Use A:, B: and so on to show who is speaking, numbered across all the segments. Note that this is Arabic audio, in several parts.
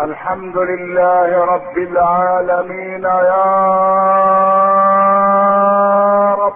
A: الحمد لله رب العالمين يا رب.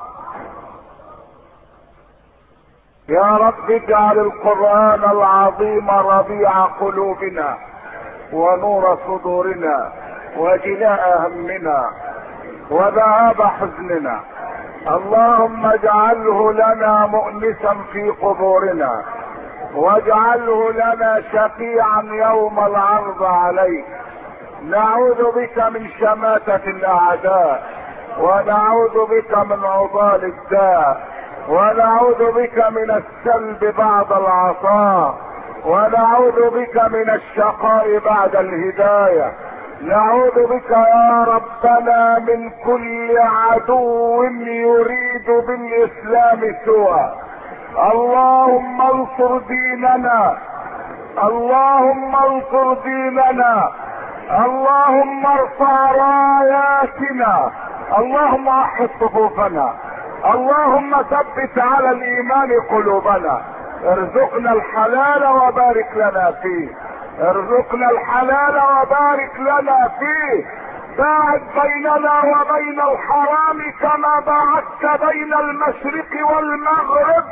A: يا رب اجعل القرآن العظيم ربيع قلوبنا ونور صدورنا وجلاء همنا وذهاب حزننا. اللهم اجعله لنا مؤنسا في قبورنا، واجعله لنا شفيعا يوم العرض عليك. نعوذ بك من شماتة الاعداء، ونعوذ بك من عضال الداء، ونعوذ بك من السلب بعد العطاء، ونعوذ بك من الشقاء بعد الهداية. نعوذ بك يا ربنا من كل عدو يريد بالاسلام سوءا. اللهم انصر ديننا، اللهم انصر ديننا، اللهم ارفع راياتنا، اللهم احفظ صفوفنا، اللهم ثبت على الايمان قلوبنا. ارزقنا الحلال وبارك لنا فيه، ارزقنا الحلال وبارك لنا فيه. باعد بيننا وبين الحرام كما باعدت بين المشرق والمغرب.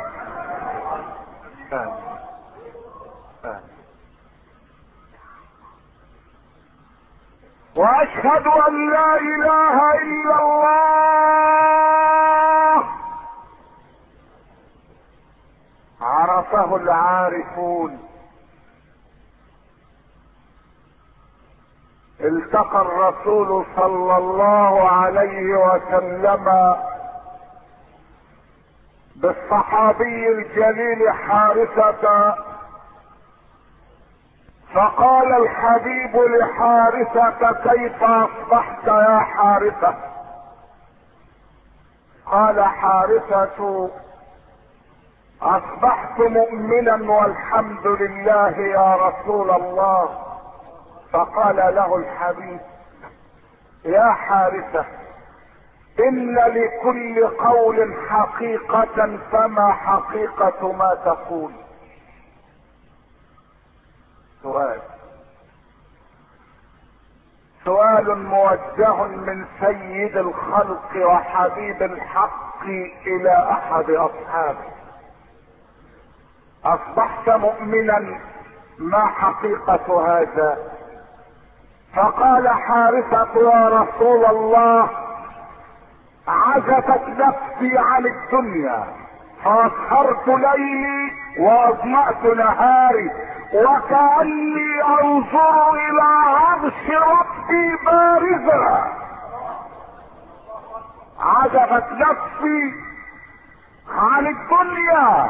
A: واشهد ان لا اله الا الله عرفه العارفون. التقى الرسول صلى الله عليه وسلم بالصحابي الجليل حارثة، فقال الحبيب لحارثة: كيف اصبحت يا حارثة؟ قال حارثة: اصبحت مؤمنا والحمد لله يا رسول الله. فقال له الحبيب: يا حارثة، ان لكل قول حقيقة، فما حقيقة ما تقول؟ سؤال موجه من سيد الخلق وحبيب الحق الى احد اصحابه: اصبحت مؤمنا، ما حقيقة هذا؟ فقال حارثة: يا رسول الله، عزفت نفسي عن الدنيا، فاسهرت ليلي واظمأت نهاري، وكأني انظر الى عرش ربي بارزا. عزفت نفسي عن الدنيا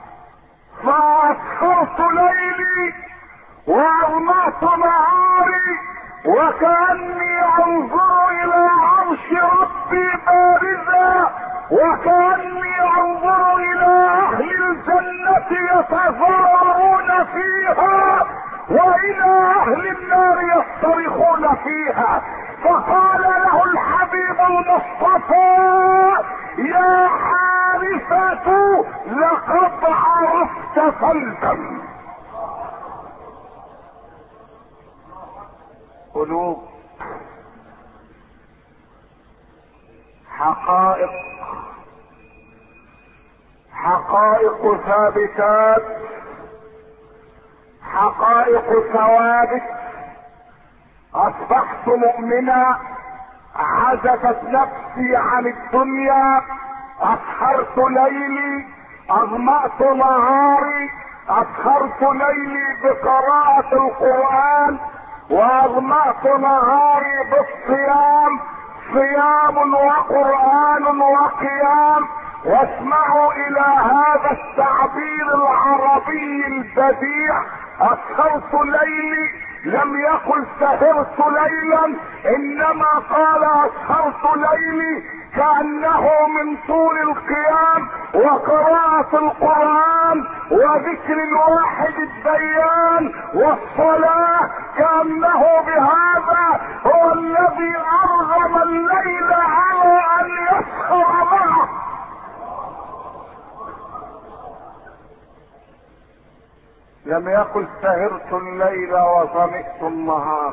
A: فاسهرت ليلي واظمأت نهاري، وكأني انظر الى عرش ربي بارزا، وكأني انظر الى اهل الجنة يتفاورون فيها، والى اهل النار يصطرخون فيها. فقال له الحبيب المصطفى: يا حارثة، لقد عرفت فالزم. قلوب، حقائق، حقائق ثابتات، حقائق ثوابت. اصبحت مؤمنا، عزفت نفسي عن الدنيا، اسهرت ليلي، اظمأت نهاري، اسهرت ليلي بقراءة القرآن، واظمأت نهاري بالصيام، صيام وقرآن وقيام. واسمعوا الى هذا التعبير العربي البديع: اسهرت ليلي، لم يقل سهرت ليلا، انما قال اسهرت ليلي، كأنه من طول القيام وقراءة القرآن وذكر الواحد الديان والصلاة، كأنه بهذا هو الذي أرغم الليل على أن يسهر معه. لم يقل سهرت الليل وظمئت النهار،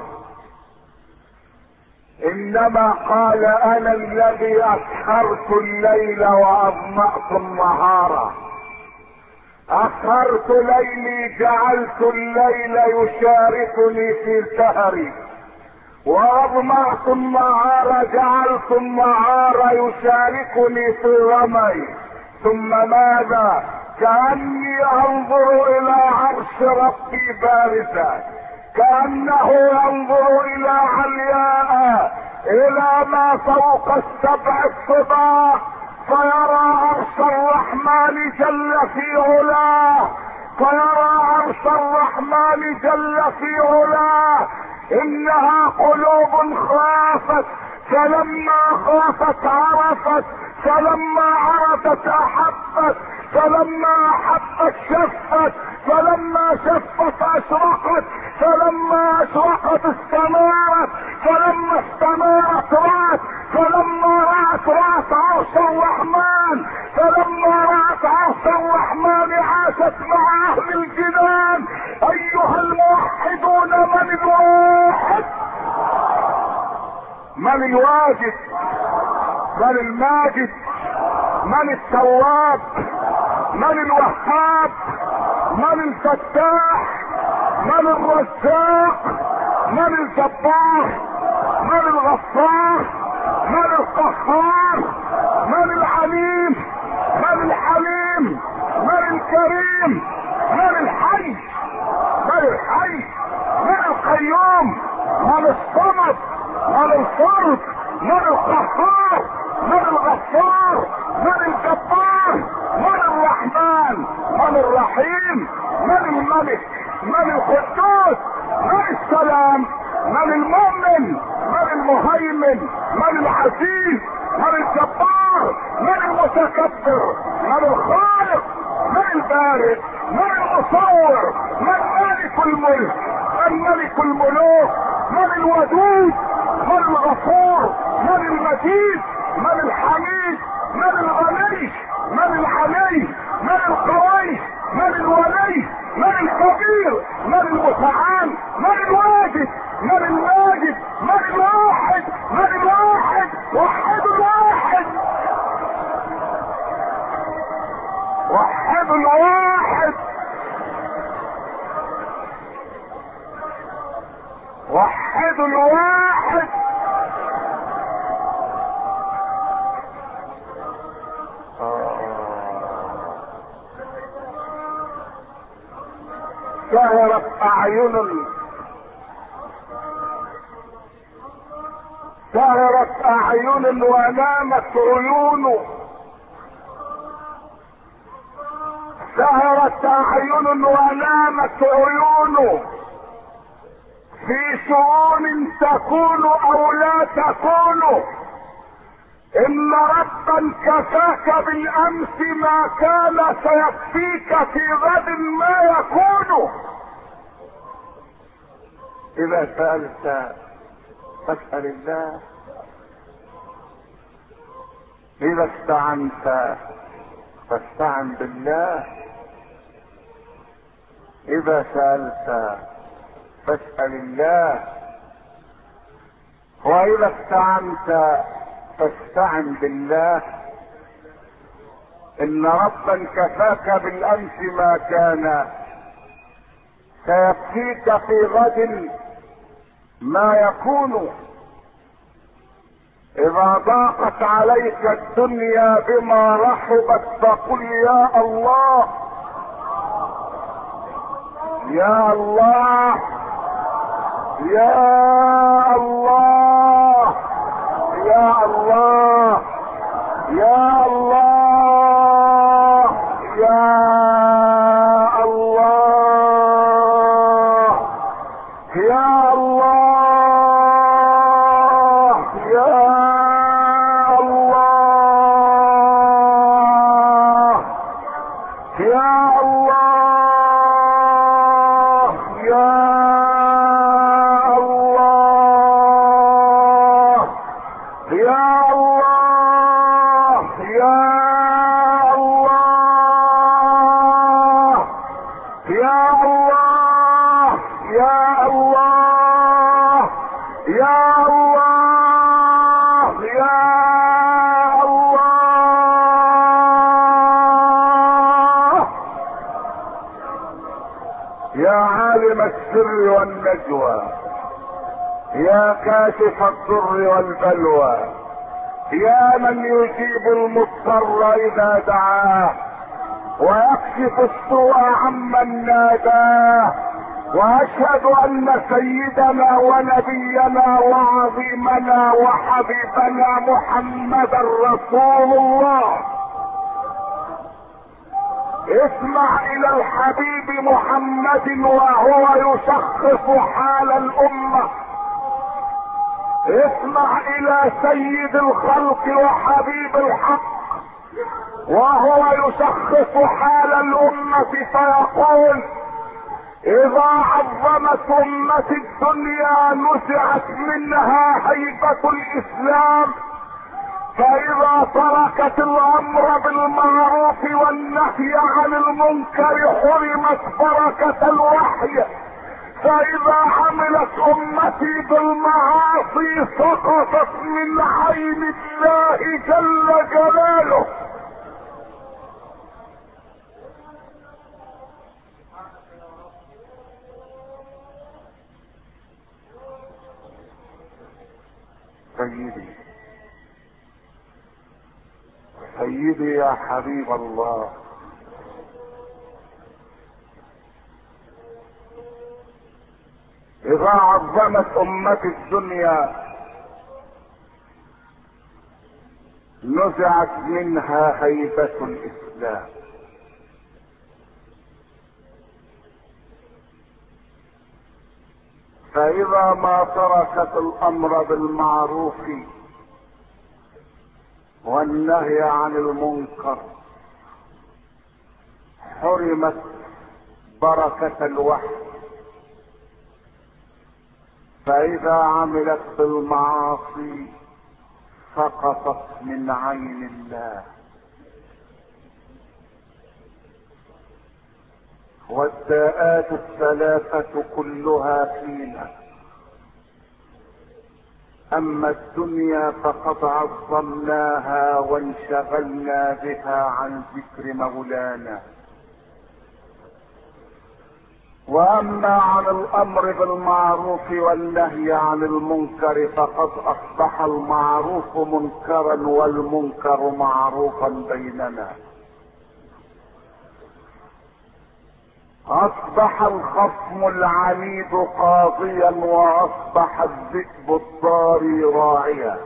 A: انما قال انا الذي اسهرت الليل واظمأت النهار. اسهرت ليلي جعلت الليل يشاركني في سهري، واظمأت النهار جعلت النهار يشاركني في رمي. ثم ماذا؟ كأني انظر الى عرش ربي بارزا، كأنه ينظر الى علياء، الى ما فوق السبع الطباق، فيرى عرش الرحمن جل في علاه، فيرى عرش الرحمن جل في علاه. انها قلوب خافت، فلما خافت عرفت، فلما عرفت احبت، فلما احبت شفت، فلما شفت اشرقت، فلما اشرقت استنارت، فلما استنارت رأت، فلما رأت عرش الرحمن، فلما رأت عرش الرحمن عاشت مع اهل الجنان. ايها الموحدون، من الواحد؟ من الواجد؟ من الماجد؟ من التواب؟ من الوهاب؟ من الفتاح؟ من الرزاق؟ من الجبار؟ من الغفار؟ من القهار؟ من العليم؟ من الحليم؟ من الكريم؟ من الحي؟ من الحي؟ من القيوم؟ من الصمد؟ من الفرد؟ من القهار؟ من الغفار؟ من الجبار؟ من الرحمن؟ من الرحيم؟ من الملك؟ من القدوس؟ من السلام؟ من المؤمن؟ من المهيمن؟ من العزيز؟ من الجبار؟ من المتكبر؟ من الخالق؟ من البارئ؟ من المصور؟ من مالك الملك؟ من ملك الملوك؟ من الودود؟ من الغفور؟ من المجيد؟ من الحميد؟ من الغني؟ من العلي؟ من القوي؟ من الولي؟ من الكبير؟ من المتعال؟ من الواجد؟ من الماجد؟ من الواحد؟ من الواحد؟ وحد الواحد، وحد الواحد، وحد الواحد. سهرت اعين، سهرت اعين ونامت عيون، سهرت اعين ونامت عيون، في شؤون تكون او لا تكون. ان ربا كفاك بالامس ما كان سيكفيك في غد ما يكون. اذا سألت فاسأل الله، اذا استعنت فاستعن بالله، اذا سألت فاسأل الله، واذا استعنت فاستعن بالله. ان ربا كفاك بالامس ما كان سيكفيك في غد ما يكون. اذا ضاقت عليك الدنيا بما رحبت فقل يا الله، يا الله، يا الله، يا الله، يا الله، يا الله، يا الله، يا الله، يا الله، يا الله، يا الله، يا الله، يا الله. يا الله يا الله يا عالم السر والنجوى، يا كاشف الضر والبلوى، يا من يجيب المضطر اذا دعاه ويكشف السوء عمن ناداه. واشهد ان سيدنا ونبينا وعظيمنا وحبيبنا محمدا رسول الله. اسمع الى الحبيب محمد وهو يشخص حال الامه. اسمع الى سيد الخلق وحبيب الحق وهو يشخص حال الامة فيقول: اذا عظمت امة الدنيا نزعت منها هيبة الاسلام، فاذا تركت الامر بالمعروف والنهي عن المنكر حرمت بركة الوحي، فاذا عملت امتي بالمعاصي سقطت من عين الله جل جلاله. سيدي سيدي يا حبيب الله، اذا عظمت امة الدنيا نزعت منها هيبة الاسلام، فاذا ما تركت الامر بالمعروف والنهي عن المنكر حرمت بركة الوحي، فاذا عملت بالمعاصي سقطت من عين الله. والداءات الثلاثة كلها فينا، اما الدنيا فقد عظمناها وانشغلنا بها عن ذكر مولانا، واما عن الامر بالمعروف والنهي عن المنكر فقد اصبح المعروف منكرا والمنكر معروفا بيننا. اصبح الخصم العنيد قاضيا واصبح الذئب الضاري راعيا.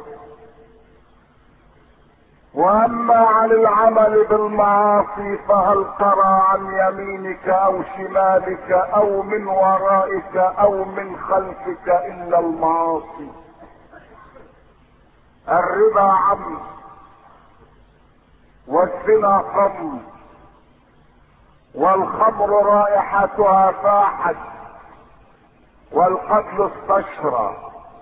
A: واما عن العمل بالمعاصي فهل ترى عن يمينك او شمالك او من ورائك او من خلفك الا المعاصي. الربا عم، والزنا قم، والخمر رائحتها فاحت، والقتل استشرى،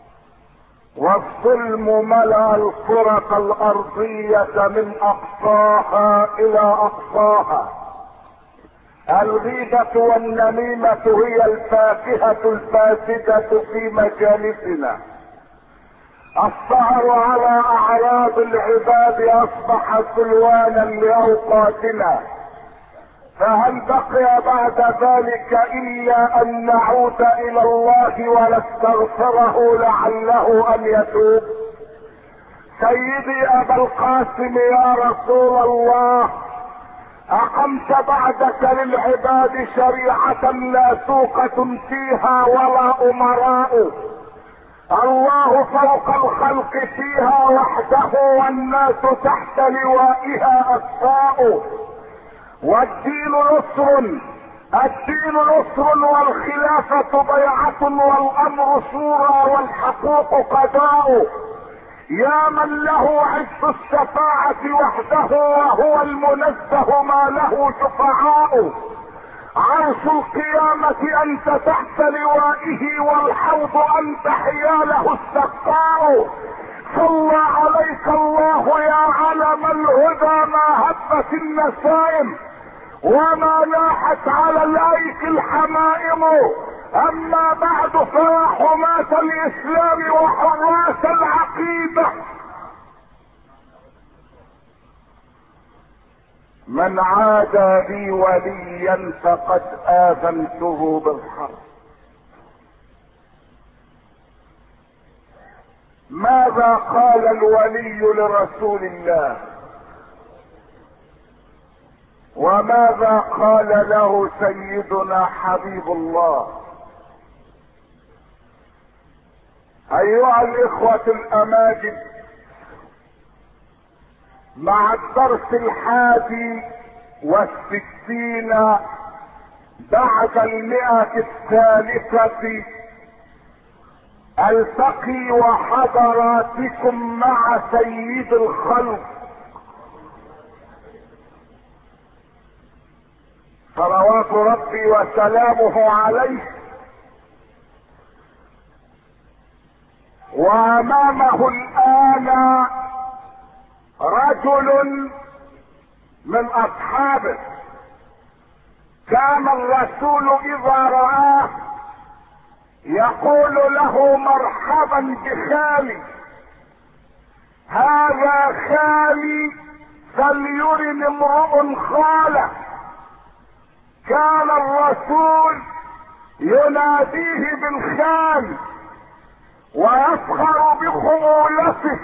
A: والظلم ملأ الكرة الارضية من اقصاها الى اقصاها. الغيبة والنميمة هي الفاكهة الفاسدة في مجالسنا. السهر على اعراض العباد اصبح سلوانا لاوقاتنا، فهل بقي بعد ذلك الا ان نعود الى الله ونستغفره لعله ان يتوب. سيدي ابا القاسم يا رسول الله، اقمت بعدك للعباد شريعة لا سوقة فيها ولا امراء، الله فوق الخلق فيها وحده والناس تحت لوائها اكفاء. والدين نصر، الدين نصر والخلافة بيعة والامر شورى والحقوق قضاء. يا من له عز الشفاعة وحده وهو المنزه ما له شفعاء. عرش القيامة انت تحت لوائه والحوض انت حياله السقاء. صلى عليك الله يا علم الهدى ما هبت النسائم وما لاحت على الايك الحمائم. اما بعد فيا حماة الاسلام وحراس العقيدة: من عادى لي وليا فقد آذنته بالحرب. ماذا قال الولي لرسول الله؟ وماذا قال له سيدنا حبيب الله؟ ايها الاخوة الاماجد، مع الدرس 61 بعد 100 الثالثة التقي وحضراتكم مع سيد الخلق صلوات ربي وسلامه عليه، وامامه الان رجل من اصحابه كان الرسول اذا رآه يقول له: مرحبا بخالي، هذا خالي فليرن امرؤ خاله. كان الرسول يناديه بالخال ويفخر بخمولته.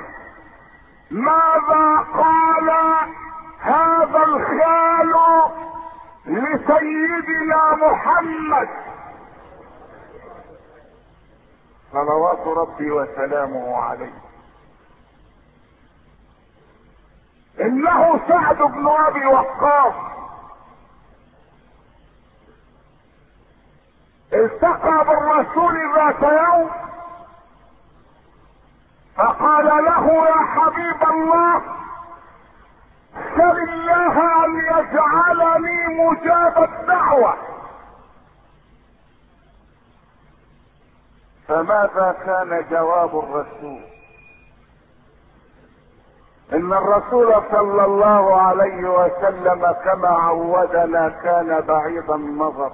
A: ماذا قال هذا الخال لسيدنا محمد صلوات ربي وسلامه عليه؟ انه سعد بن ابي وقاص التقى بالرسول ذات يوم فقال له: يا حبيب الله، سل الله ان يجعلني مجاب الدعوة. فماذا كان جواب الرسول؟ ان الرسول صلى الله عليه وسلم كما عودنا كان بعيد النظر،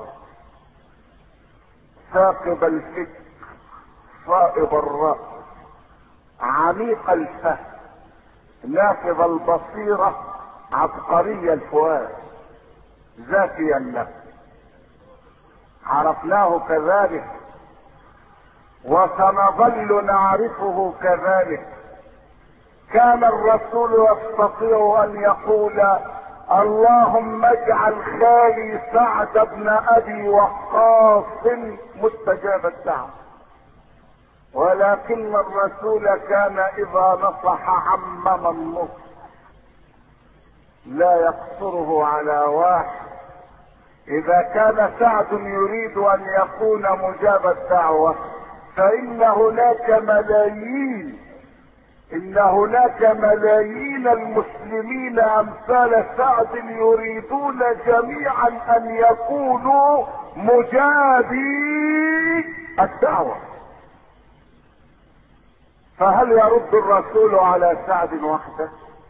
A: ثاقب الفكر، صائب الرأس، عميق الفهم، نافذ البصيرة، عبقري الفؤاد، ذكي النفس. عرفناه كذلك وسنظل نعرفه كذلك. كان الرسول يستطيع ان يقول: اللهم اجعل خالي سعد بن ابي وقاص مستجاب الدعوة. ولكن الرسول كان اذا نصح عمم النصح، لا يقصره على واحد. اذا كان سعد يريد ان يكون مجاب الدعوة فان هناك ملايين المسلمين امثال سعد يريدون جميعا ان يكونوا مجابي الدعوة. فهل يرد الرسول على سعد وحده؟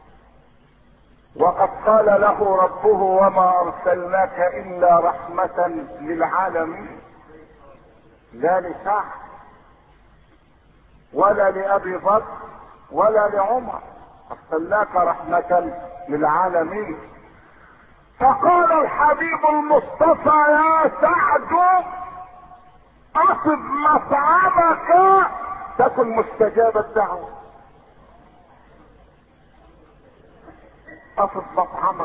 A: وقد قال له ربه: وما ارسلناك الا رحمة للعالمين. لا لسعد ولا لابي بكر ولا لعمر، ارسلناك رحمة للعالمين. فقال الحبيب المصطفى: يا سعد، اصب مطعمك تكن مستجاب الدعوة. اصب مطعمك،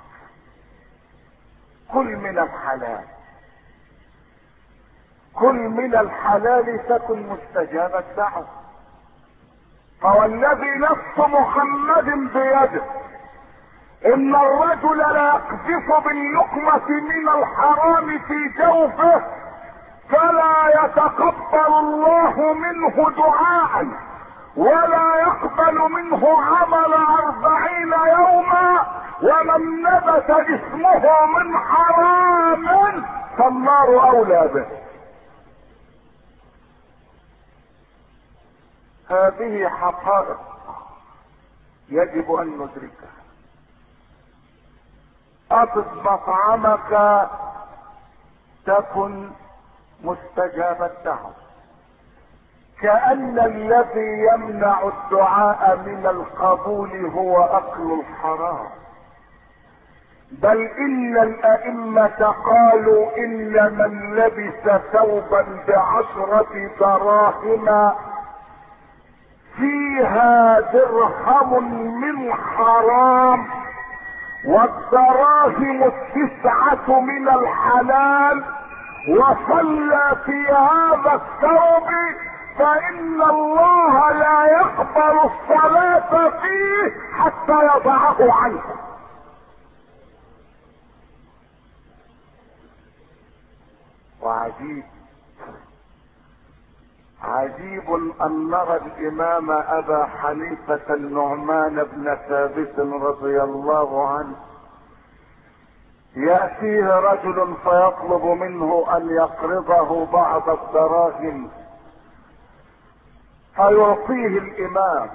A: كل من الحلال، كل من الحلال تكن مستجاب الدعوة. فوالذي نفس محمد بيده ان الرجل لا يقذف باللقمة من الحرام في جوفه فلا يتقبل الله منه دعاء ولا يقبل منه عمل 40 يوما، ومن نبت جسمه من حرام فالنار اولى به. هذه حقائق يجب ان ندركها. اطب مطعمك تكن مستجاب الدعوة. كأن الذي يمنع الدعاء من القبول هو اكل الحرام. بل ان الائمة قالوا ان من لبس ثوبا ب10 دراهم فيها درهم من حرام والدراهم 9 من الحلال وصلى في هذا الثوب فان الله لا يقبل الصلاة فيه حتى يضعه عنه. وعجيب عجيب ان نرى الامام ابا حنيفة النعمان بن ثابت رضي الله عنه يأتيه رجل فيطلب منه ان يقرضه بعض الدراهم فيعطيه الامام،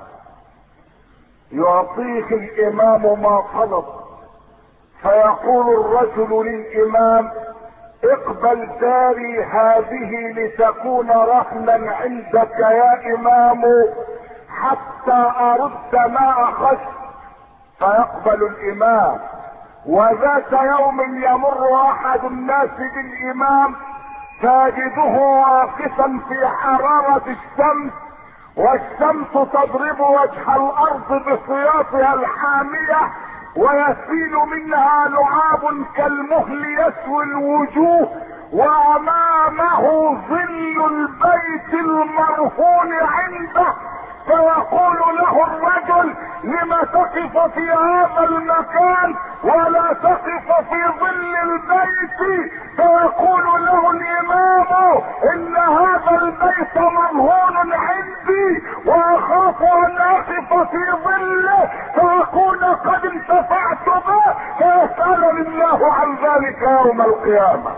A: يعطيه الامام ما طلب، فيقول الرجل للامام اقبل داري هذه لتكون رهنا عندك يا امام حتى ارد ما اخذت. فيقبل الامام. وذات يوم يمر احد الناس بالامام فيجده واقفا في حرارة الشمس والشمس تضرب وجه الارض بسياطها الحامية ويسيل منها لعاب كالمهل يسوي الوجوه وامامه ظل البيت المرهون عنده. فيقول له الرجل لما تقف في هذا المكان ولا تقف في ظل البيت؟ فيقول له الامام ان هذا البيت مرهون عندي واخاف ان اقف في ظله فاكون قد انتفعت به فيسألني الله عن ذلك يوم القيامة.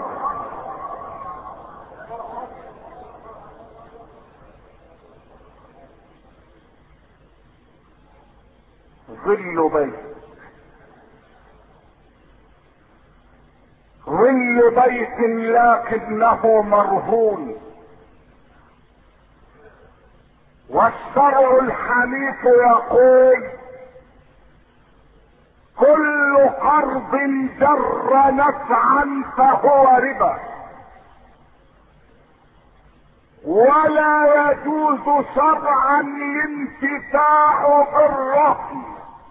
A: ظل بيت، ظل بيت لكنه مرهون. والشرع الحنيف يقول كل قرض جر نفعا فهو ربا ولا يجوز شرعا الانتفاع بالرهن.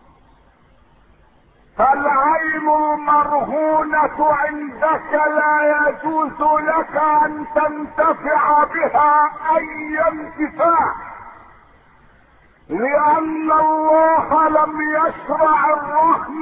A: فالعين المرهونة عندك لا يجوز لك ان تنتفع بها اي انتفاع لان الله لم يشرع الرهن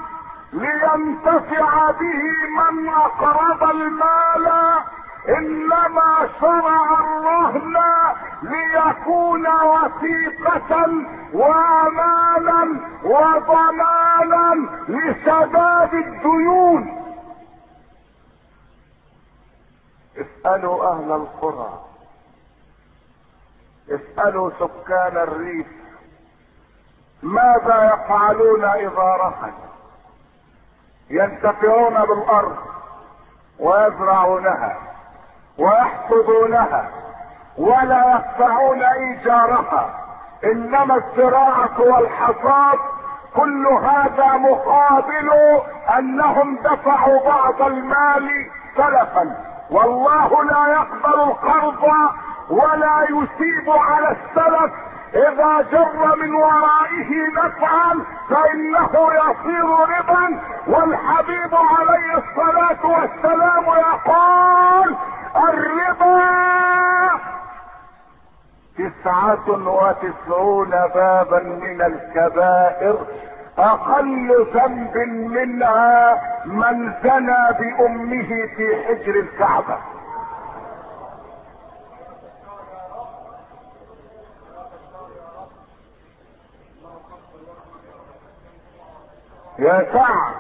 A: لينتفع به من اقرض المال، انما شرع الرهن ليكون وثيقة وامانا وضمانا لسداد الديون. اسألوا اهل القرى، اسألوا سكان الريف ماذا يفعلون اذا رهنوا؟ ينتفعون بالارض ويزرعونها ويحصدونها ولا يدفعون ايجارها، انما الزراعة والحصاد كل هذا مقابل انهم دفعوا بعض المال سلفا. والله لا يقبل القرض ولا يثيب على السلف اذا جر من ورائه نفعا فانه يصير ربا. والحبيب عليه الصلاة والسلام يقول الربا 99 بابا من الكبائر اقل ذنب منها من زنى بامه في حجر الكعبة. يا سعد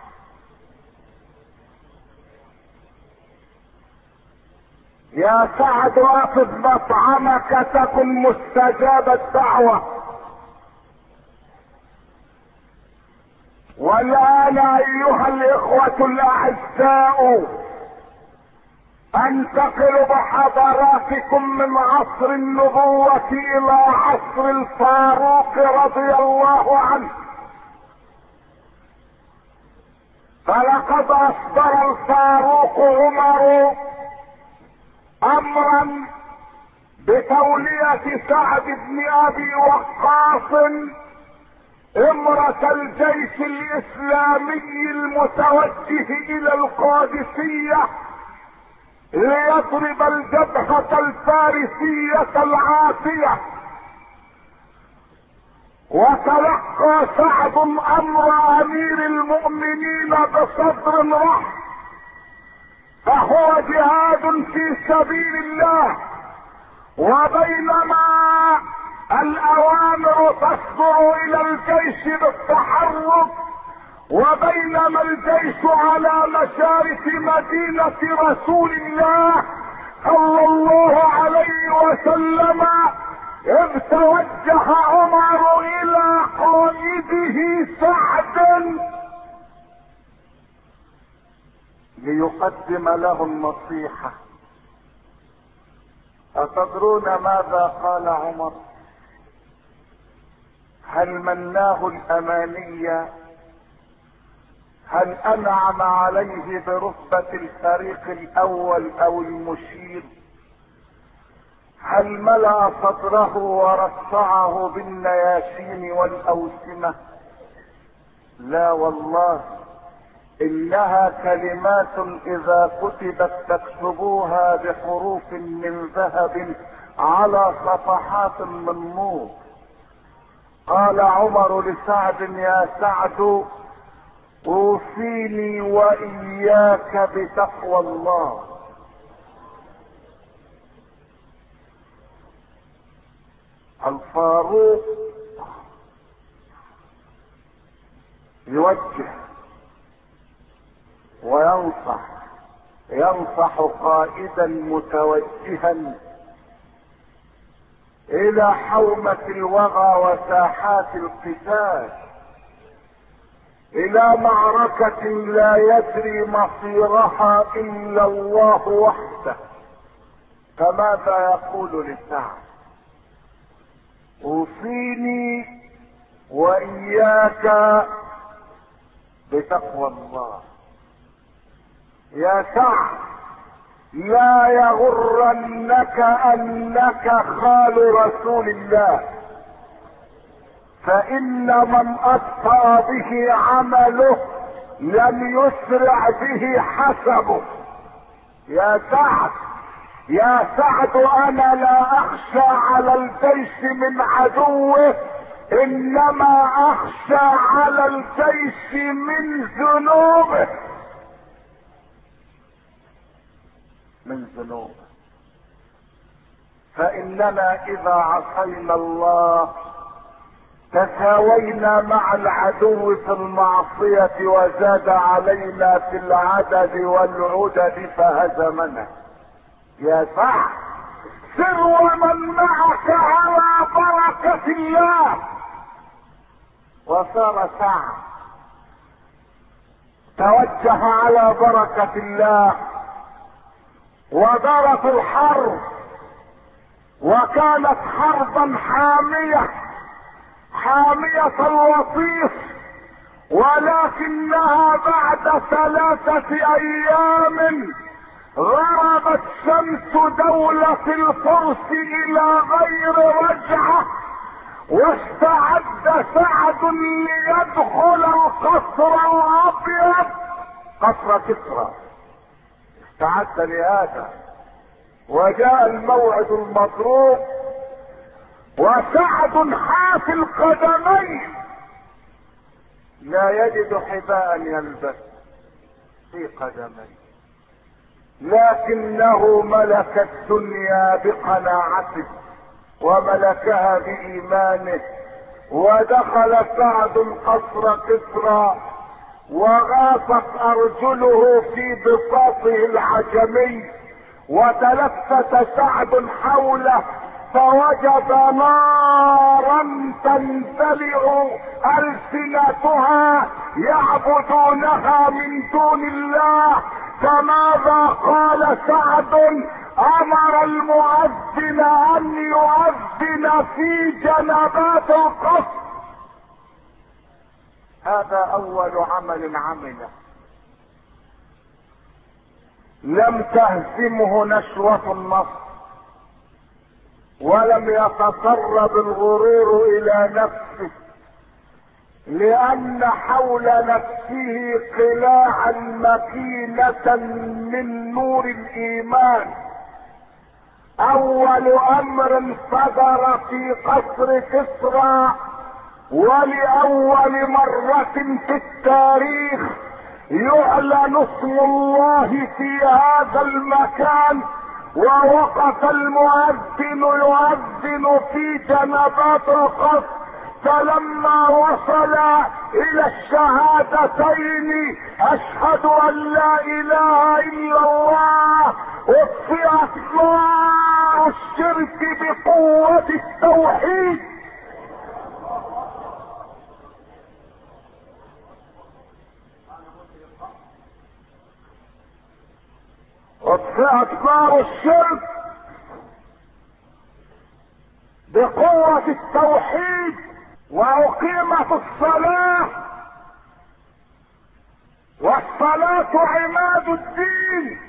A: يا سعد واقف مطعمك تكن مستجاب الدعوة. والآن أيها الإخوة الأعزاء انتقل بحضراتكم من عصر النبوة الى عصر الفاروق رضي الله عنه. فلقد اصدر الفاروق عمر امرا بتولية سعد بن ابي وقاص امرة الجيش الاسلامي المتوجه الى القادسية ليضرب الجبهة الفارسية العاصية. وتلقى سعد امر امير المؤمنين بصدر رحب، فهو جهاد في سبيل الله. وبينما الاوامر تصدر الى الجيش بالتحرك، وبينما الجيش على مشارف مدينة رسول الله صلى الله عليه وسلم، اذ توجه عمر الى قائده سعد ليقدم له النصيحة. أتدرون ماذا قال عمر؟ هل مناه الأمانية؟ هل أنعم عليه برتبة الفريق الأول أو المشير؟ هل ملأ صدره ورصعه بالنياشين والأوسمة؟ لا والله، إنها كلمات إذا كتبت تكتبوها بحروف من ذهب على صفحات من نور. قال عمر لسعد: يا سعد، اوصيني وإياك بتقوى الله. الفاروق يوجه ينصح قائدا متوجها الى حومة الوغى وساحات القتال، الى معركة لا يدري مصيرها الا الله وحده. فماذا يقول لسعد؟ اوصيني واياك بتقوى الله. يا سعد، لا يغرنك انك خال رسول الله، فان من ابطأ به عمله لم يسرع به حسبه. يا سعد، يا سعد، انا لا اخشى على الجيش من عدوه، انما اخشى على الجيش من ذنوبه. فاننا اذا عصينا الله تساوينا مع العدو في المعصية، وزاد علينا في العدد والعدد فهزمنا. يا سعد، سر ومن معك على بركة الله. وصار سعد توجه على بركة الله، ودارت الحرب، وكانت حربا حامية الوطيس، ولكنها بعد 3 ايام غربت شمس دولة الفرس الى غير رجعة، واستعد سعد ليدخل القصر الابيض، قصر كسرى. استعد لهذا، وجاء الموعد المضروب، وسعد حافي القدمين لا يجد حذاء يلبس في قدميه، لكنه ملك الدنيا بقناعته وملكها بإيمانه. ودخل سعد قصر كسرى، وغاصت أرجله في بساطه العجمي، وتلفت سعد حوله فوجد نارا تندلع ألسنتها يعبدونها من دون الله، فماذا قال سعد؟ امر المؤذن ان يؤذن في جنبات القصر. هذا اول عمل عمله، لم تهزمه نشوة النصر، ولم يتسرب الغرور الى نفسه، لان حول نفسه قلاعا مكينة من نور الايمان. اول امر صدر في قصر كسرى، ولاول مرة في التاريخ يعلن اسم الله في هذا المكان، ووقف المؤذن يؤذن في جنبات القصر. فلما وصل الى الشهادتين اشهد ان لا اله الا الله، اطفئت نار الشرك بقوة التوحيد. اطفئت نار الشرك بقوة التوحيد، واقيمت الصلاة، والصلاة عماد الدين،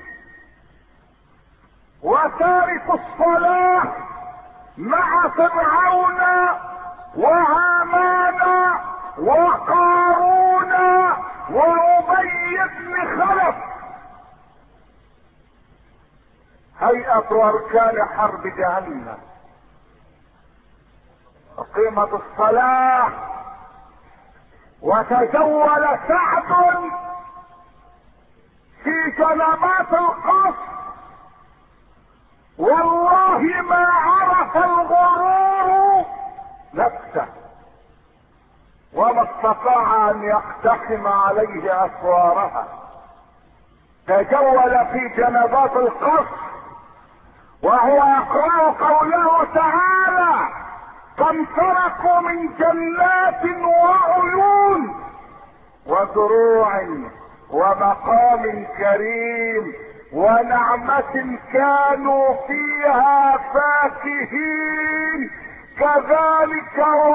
A: وتارك الصلاة مع فرعون وهامان وقارون وأبي بن خلف هيئة واركان حرب جهنم. أقيمت الصلاة وتجول سعد في جنبات القصر، والله ما عرف الغرور نفسه، وما استطاع ان يقتحم عليه اسوارها. تجول في جنبات القصر وهو يقرأ قوله تعالى: كم تركوا من جنات وعيون وزروع ومقام كريم ونعمة كانوا فيها فاكهين، كذلك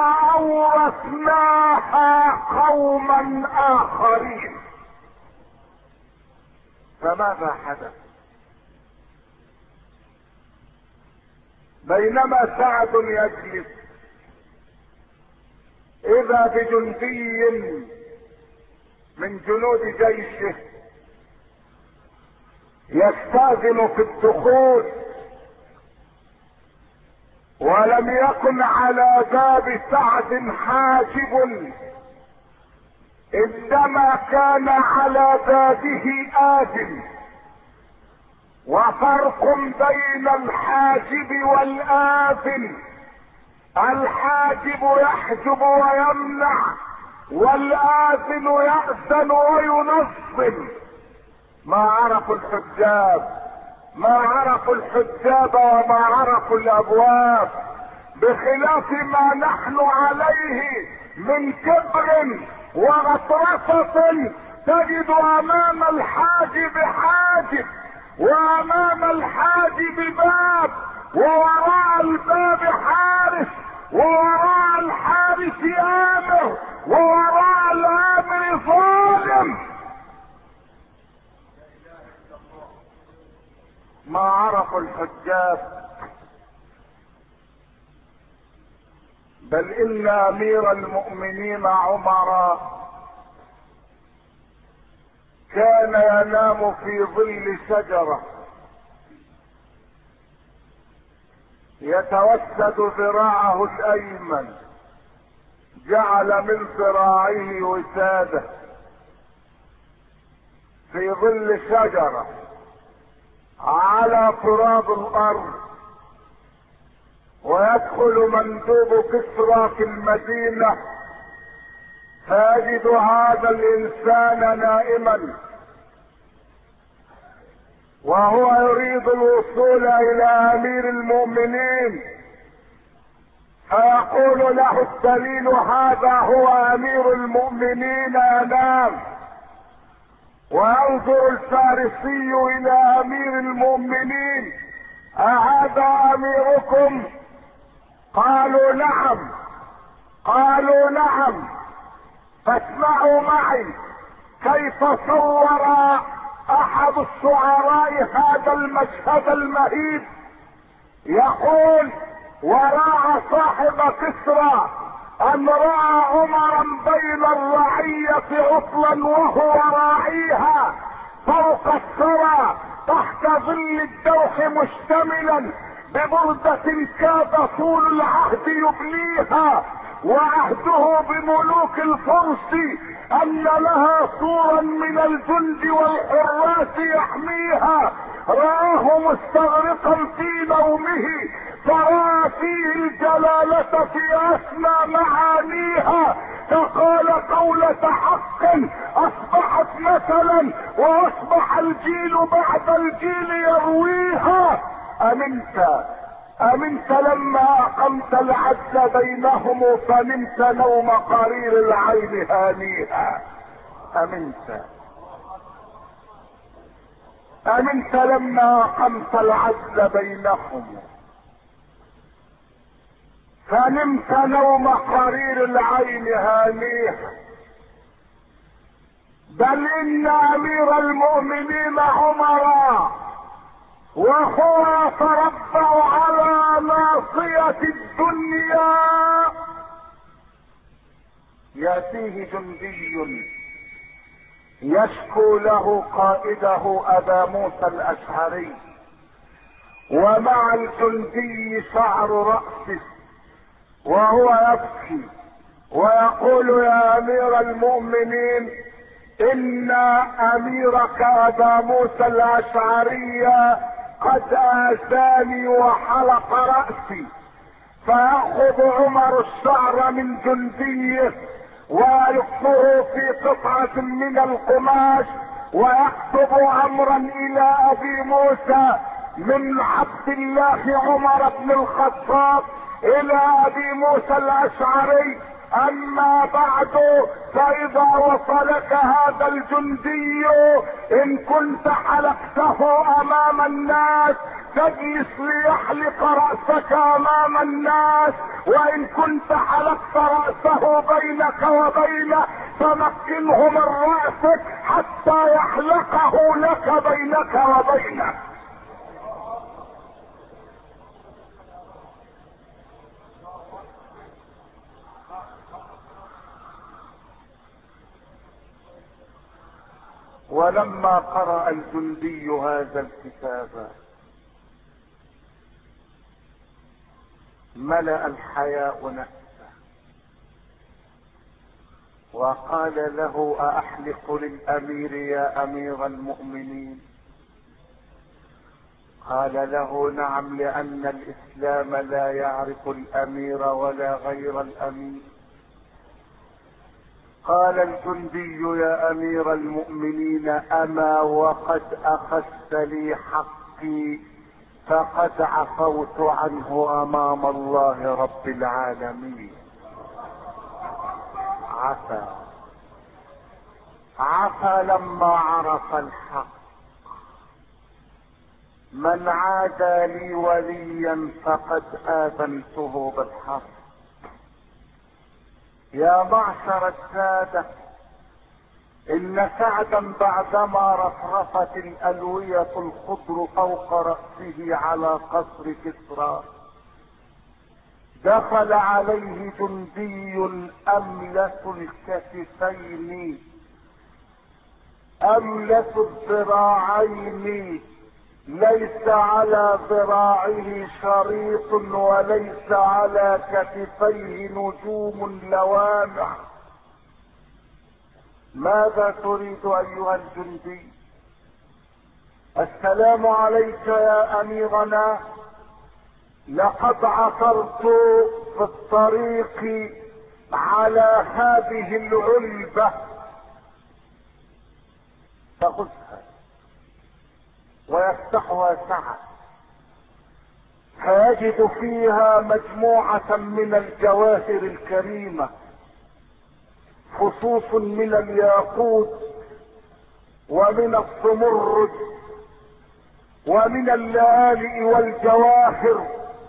A: وأورثناها قوما آخرين. فماذا حدث؟ بينما سعد يجلس اذا بجندي من جنود جيشه يستاذن في الدخول، ولم يكن على باب سعد حاجب، انما كان على بابه آدم. وفرق بين الحاجب والآذن: الحاجب يحجب ويمنع، والآذن يأذن وينظم. ما عرفوا الحجاب، ما عرفوا الحجاب وما عرفوا الابواب، بخلاف ما نحن عليه من كبر وغطرسة. تجد امام الحاجب حاجب، وامام الحاجب باب، ووراء الباب حارس، ووراء الحارس امر، ووراء الامر ظالم. ما عرفوا الحجاب، بل ان امير المؤمنين عمر كان ينام في ظل شجرة يتوسد ذراعه الايمن، جعل من ذراعه وسادة في ظل شجرة على تراب الارض. ويدخل مندوب كسرى في المدينة فيجد هذا الانسان نائما، وهو يريد الوصول الى امير المؤمنين، فيقول له الدليل: هذا هو امير المؤمنين ينام. وينظر الفارسي الى امير المؤمنين: اهذا اميركم؟ قالوا نعم. قالوا نعم. فاسمعوا معي كيف صور احد الشعراء هذا المشهد المهيب. يقول: وراى صاحب كسرى ان راى عمرا بين الرعية عطلا وهو راعيها فوق الثرى تحت ظل الدوح مشتملا ببردة كاد طول العهد يبليها، وعهده بملوك الفرس ان لها سورا من الجند والحراس يحميها. رآه مستغرقا في نومه فرأى فيه الجلالة في اسمى معانيها، فقال قولة حق اصبحت مثلا واصبح الجيل بعد الجيل يرويها. امنت لما اقمت العدل بينهم فنمت نوم قرير العين هانيها. امنت لما اقمت العدل بينهم فنمت نوم قرير العين هانيها. بل ان امير المؤمنين عمر وهو يتربع على ناصية الدنيا ياتيه جندي يشكو له قائده ابا موسى الاشعري، ومع الجندي شعر رأسه، وهو يبكي ويقول: يا امير المؤمنين، ان اميرك ابا موسى الاشعري قد اذاني وحلق رأسي. فيأخذ عمر الشعر من جنديه ويلفه في قطعة من القماش ويكتب امرا الى ابي موسى من عبد الله عمر بن الخطاب الى ابي موسى الاشعري: اما بعد فاذا وصلك هذا الجندي ان كنت حلقته امام الناس تجلس ليحلق رأسك امام الناس، وان كنت حلقت رأسه بينك وبينه فمكنه من رأسك حتى يحلقه لك بينك وبينه. ولما قرأ الجندي هذا الكتاب ملأ الحياء نفسه وقال له: أأحلق للأمير يا أمير المؤمنين؟ قال له: نعم، لأن الإسلام لا يعرف الأمير ولا غير الأمير. قال الجندي: يا امير المؤمنين، اما وقد اخذت لي حقي فقد عفوت عنه امام الله رب العالمين. عفا لما عرف الحق. من عادى لي وليا فقد آذنته بالحق. يا معشر السادة، ان سعدا بعدما رفرفت الالوية الخضر فوق رأسه على قصر كسرى دخل عليه جندي املس الكتفين املس الذراعين، ليس على ذراعه شريط وليس على كتفيه نجوم لوامع. ماذا تريد ايها الجندي؟ السلام عليك يا اميرنا، لقد عثرت في الطريق على هذه العلبة فخذها. ويفتحها سعد فيجد فيها مجموعة من الجواهر الكريمة، فصوص من الياقوت ومن الصمرد ومن اللآلئ والجواهر.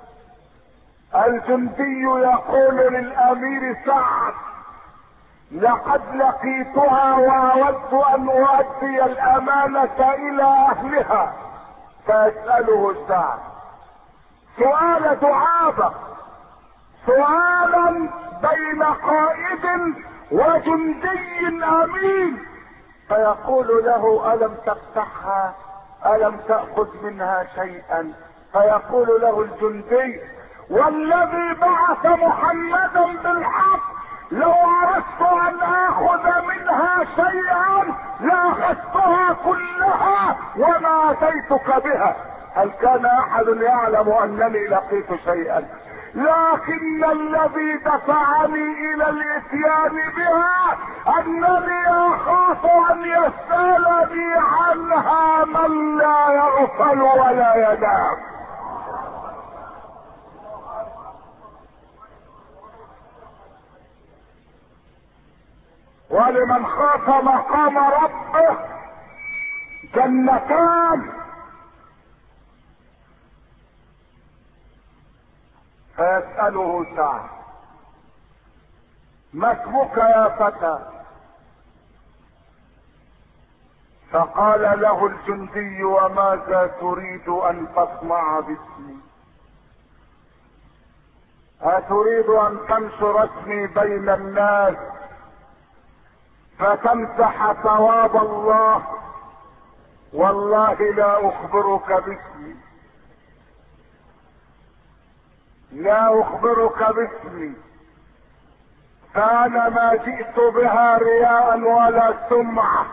A: الجندي يقول للامير سعد: لقد لقيتها واود ان اؤدي الامانة الى اهلها. فيسأله سعد سؤال دعابة، سؤالا بين قائد وجندي امين، فيقول له: الم تفتحها؟ الم تأخذ منها شيئا؟ فيقول له الجندي: والذي بعث محمدا بالحق لو اردت ان اخذ منها شيئا لاخذتها كلها وما اتيتك بها. هل كان احد يعلم انني لقيت شيئا؟ لكن الذي دفعني الى الاتيان بها انني اخاف ان يسألني عنها من لا يغفل ولا ينام. ولمن خاف مقام ربه جنتان. فيسأله سعد: ما اسمك يا فتى؟ فقال له الجندي: وماذا تريد ان تصنع باسمي؟ اتريد ان تنشر اسمي بين الناس فتمسح ثواب الله؟ والله لا اخبرك باسمي، لا اخبرك باسمي، فانا ما جئت بها رياء ولا سمعة،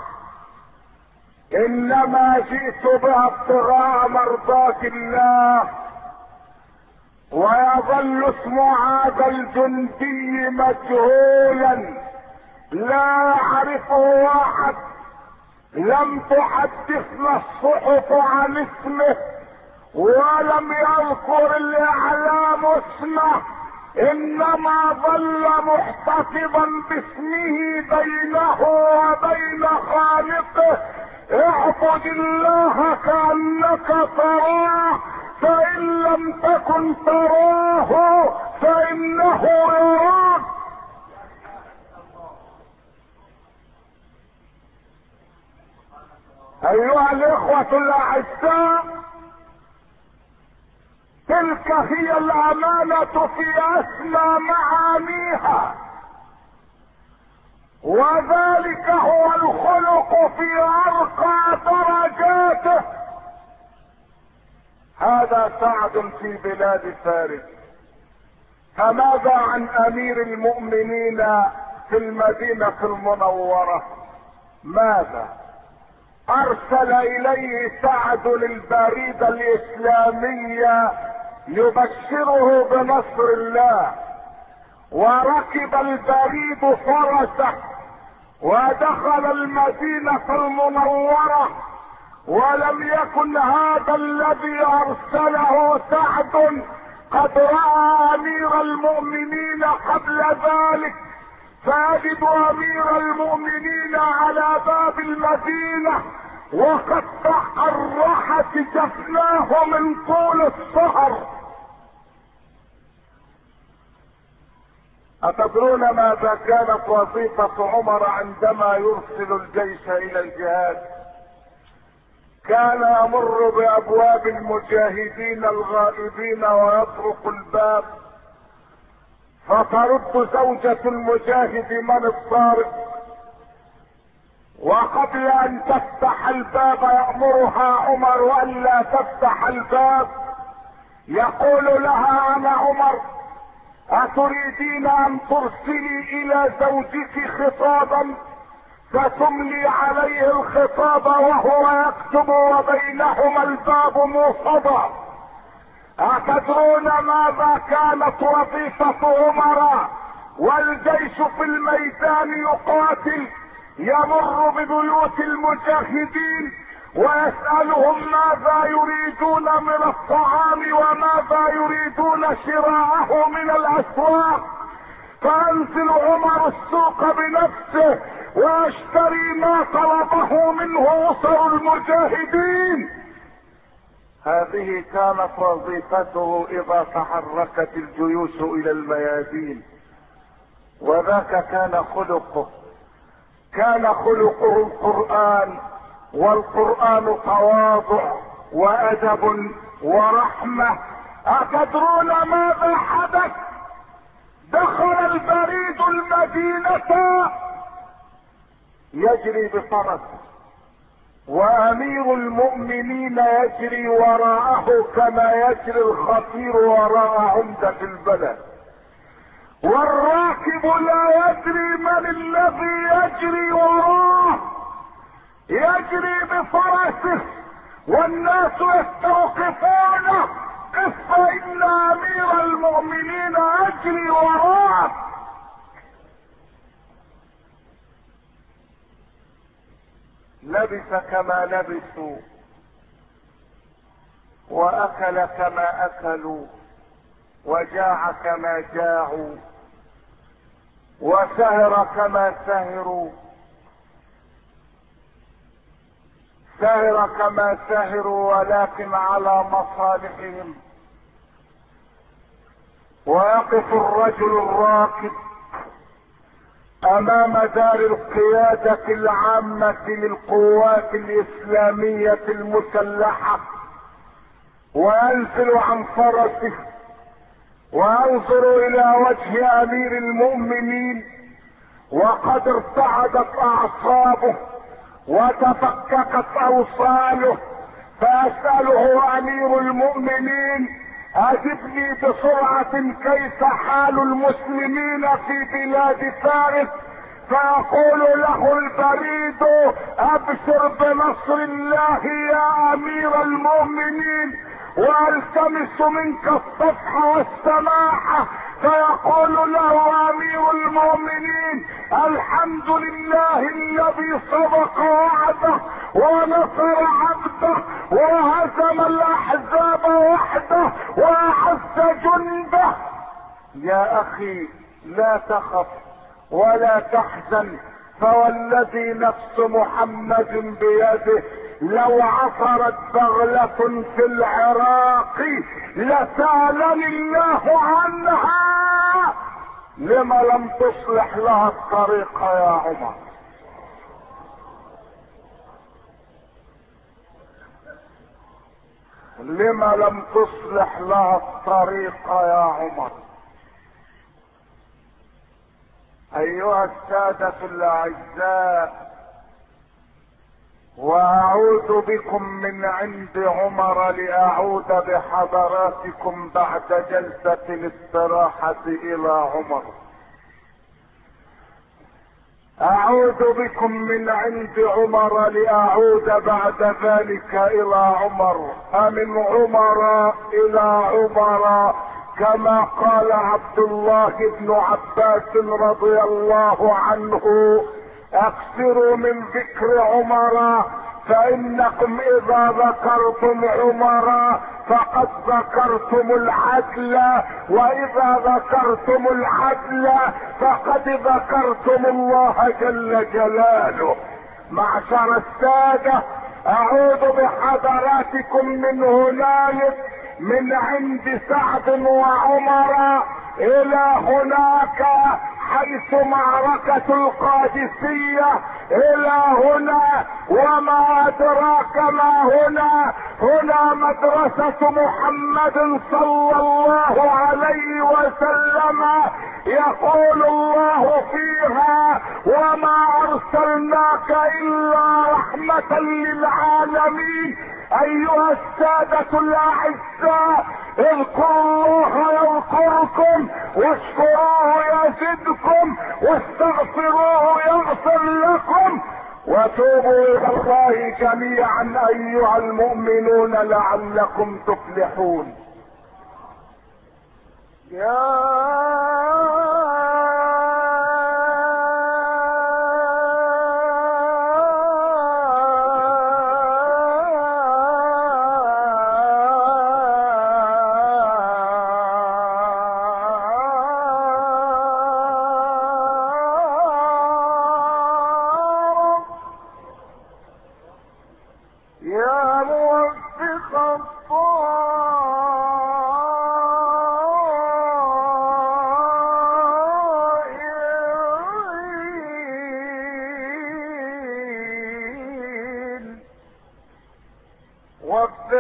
A: انما جئت بها ابتغاء مرضات الله. ويظل اسم هذا الجندي مجهولا لا يعرفه احد. لم تحدثنا الصحف عن اسمه ولم يذكر الاعلام اسمه، انما ظل محتفظا باسمه بينه وبين خالقه: اعبد الله كأنك تراه، فان لم تكن تراه فانه يراك. ايها الاخوة الاعزاء، تلك هي الامانة في اسمى معانيها، وذلك هو الخلق في ارقى درجاته. هذا سعد في بلاد فارس. فماذا عن امير المؤمنين في المدينة المنورة؟ ماذا؟ ارسل اليه سعد البريد الاسلامية يبشره بنصر الله، وركب البريد فرسه ودخل المدينة المنورة. ولم يكن هذا الذي ارسله سعد قد رأى امير المؤمنين قبل ذلك، فيجد امير المؤمنين على باب المدينة وقد تحرحت جفناه من طول السهر. اتدرون ماذا كانت وظيفة عمر عندما يرسل الجيش الى الجهاد؟ كان يمر بابواب المجاهدين الغائبين ويطرق الباب، فترد زوجة المجاهد من الطارق، وقبل ان تفتح الباب يأمرها عمر الا تفتح الباب. يقول لها: انا عمر، اتريدين ان ترسلي الى زوجك خطابا فتملي عليه الخطاب وهو يكتب وبينهما الباب موصدا؟ اتدرون ماذا كانت وظيفة عمر والجيش في الميدان يقاتل؟ يمر ببيوت المجاهدين ويسألهم ماذا يريدون من الطعام وماذا يريدون شراءه من الاسواق. فانزل عمر السوق بنفسه واشتري ما طلبه منه اسر المجاهدين. هذه كانت وظيفته اذا تحركت الجيوش الى الميادين، وذاك كان خلقه. كان خلقه القرآن، والقرآن تواضع وادب ورحمة. اتدرون ماذا حدث؟ دخل البريد المدينة يجري بفرسه، وامير المؤمنين يجري وراءه كما يجري الخطير وراء عمدة البلد، والراكب لا يدري من الذي يجري وراه. يجري بفرسه والناس يستوقفونه، قف فإن امير المؤمنين يجري وراك. لبس كما لبسوا، واكل كما اكلوا، وجاع كما جاعوا، وسهر كما سهروا. سهر كما سهروا ولكن على مصالحهم. ويقف الرجل الراكب امام دار القيادة العامة للقوات الاسلامية المسلحة، وينزل عن فرسه وينظر الى وجه امير المؤمنين وقد ارتعدت اعصابه وتفككت اوصاله، فيسأله امير المؤمنين: اجبني بسرعة كيف حال المسلمين في بلاد فارس؟ فيقول له البريد: ابشر بنصر الله يا امير المؤمنين، والتمس منك الصفح والسماحة. فيقول له امير المؤمنين: الحمد لله الذي صدق وعده ونصر عبده وهزم الاحزاب وحده واعز جنده. يا اخي لا تخف ولا تحزن، فوالذي نفس محمد بيده لو عثرت بغلة في العراق لسألني الله عنها. لما لم تصلح لها الطريق يا عمر؟ لما لم تصلح لها الطريق يا عمر؟ ايها السادة الاعزاء، واعود بكم من عند عمر لاعود بحضراتكم بعد جلسة الاستراحة الى عمر. اعود بكم من عند عمر لاعود بعد ذلك الى عمر، فمن عمر الى عمر، كما قال عبد الله بن عباس رضي الله عنه: اكثروا من ذكر عمر، فانكم اذا ذكرتم عمر فقد ذكرتم العدل، واذا ذكرتم العدل فقد ذكرتم الله جل جلاله. معشر السادة، اعود بحضراتكم من هنالك من عند سعد وعمر الى هناك حيث معركة القادسية، الى هنا وما ادراك ما هنا. هنا مدرسة محمد صلى الله عليه وسلم، يقول الله فيها: وما ارسلناك الا رحمة للعالمين. ايها السادة الاعزاء، اذكروا الله يذكركم، واشكروه يزدكم، واستغفروه يغفر لكم، وتوبوا الى الله جميعا ايها المؤمنون لعلكم تفلحون.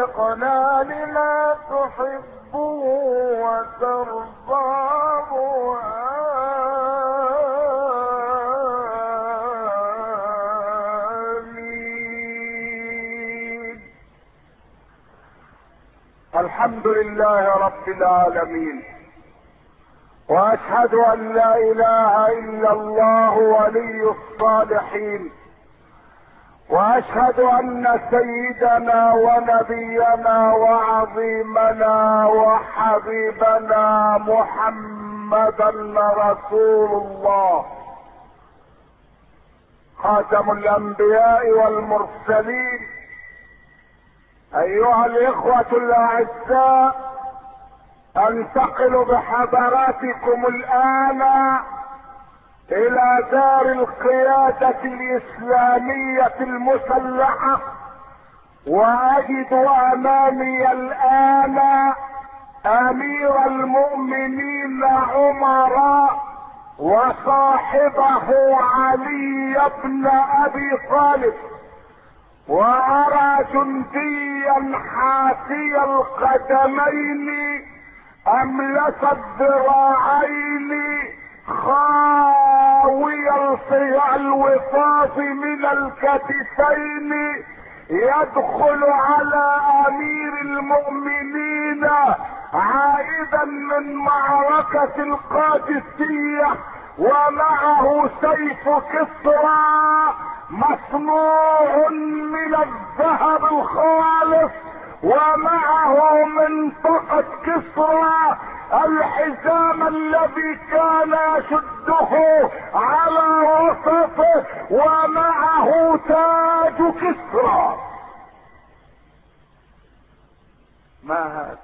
A: خلقنا لما تحب وترضاه. آمين. الحمد لله رب العالمين، واشهد ان لا اله الا الله ولي الصالحين، واشهد ان سيدنا ونبينا وعظيمنا وحبيبنا محمدا رسول الله، خاتم الانبياء والمرسلين. ايها الاخوة الاعزاء، انتقل بحضراتكم الان الى دار القيادة الاسلامية المسلحة، واجد امامي الان امير المؤمنين عمر وصاحبه علي بن ابي طالب، وارى جنديا حافي القدمين املس الذراعين خاوي الوفاض من الكتفين، يدخل على امير المؤمنين عائدا من معركة القادسية، ومعه سيف كسرى مصنوع من الذهب الخالص، ومعه منطقة كسرى الحزام الذي كان يشده على وسطه، ومعه تاج كسرى. ما هذا؟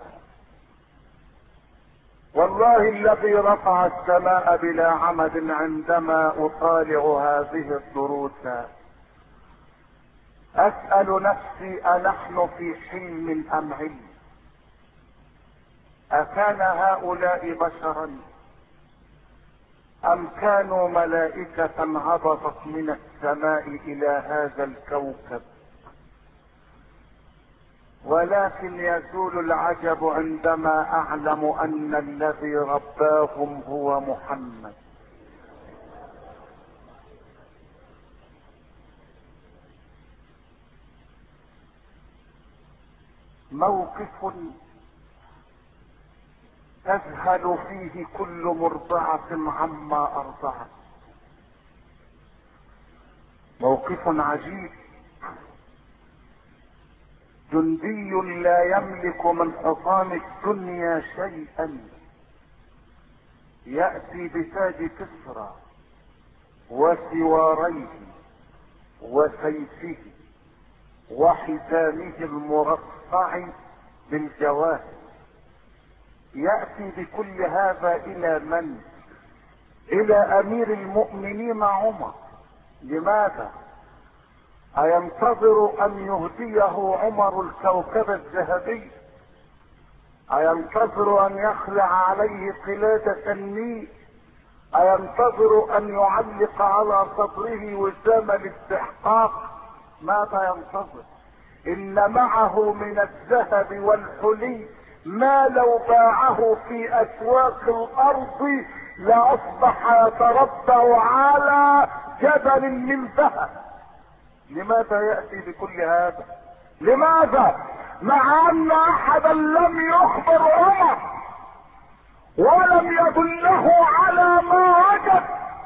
A: والله الذي رفع السماء بلا عمد عندما اطالع هذه الدروس اسأل نفسي انحن في حلم ام علم؟ اكان هؤلاء بشرا ام كانوا ملائكة هبطت من السماء الى هذا الكوكب؟ ولكن يزول العجب عندما اعلم ان الذي رباهم هو محمد. موقف تذهل فيه كل مرضعة عما ارضعت، موقف عجيب. جندي لا يملك من حطام الدنيا شيئا يأتي بتاج كسرى وسواريه وسيفه وحزامه المرصع بالجواهر، يأتي بكل هذا الى من؟ الى امير المؤمنين عمر. لماذا؟ اينتظر ان يهديه عمر الكوكب الذهبي؟ اينتظر ان يخلع عليه قلادة النيل؟ اينتظر ان يعلق على صدره وسام الاستحقاق؟ ماذا ينتظر؟ ان معه من الذهب والحلي ما لو باعه في اسواق الارض لاصبح يتربع على جبل من ذهب. لماذا يأتي بكل هذا؟ لماذا؟ مع ان احدا لم يخبر عمر ولم يدله على ما وجد،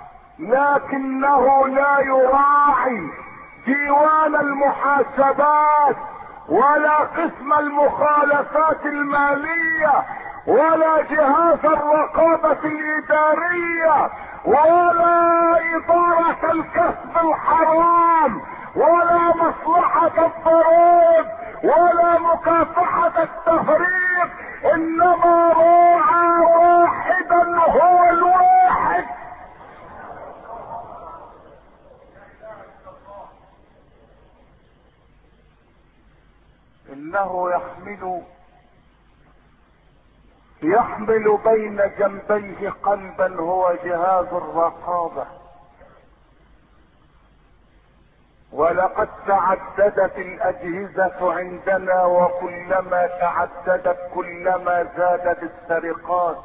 A: لكنه لا يراعي ديوان المحاسبات ولا قسم المخالفات المالية ولا جهاز الرقابة الإدارية ولا إدارة الكسب الحرام ولا مصلحة الضرائب ولا مكافحة التهريب، إنما راعى واحدا هو الواحد. إنه يحمل بين جنبيه قلبا هو جهاز الرقابة، ولقد تعددت الأجهزة عندنا، وكلما تعددت كلما زادت السرقات.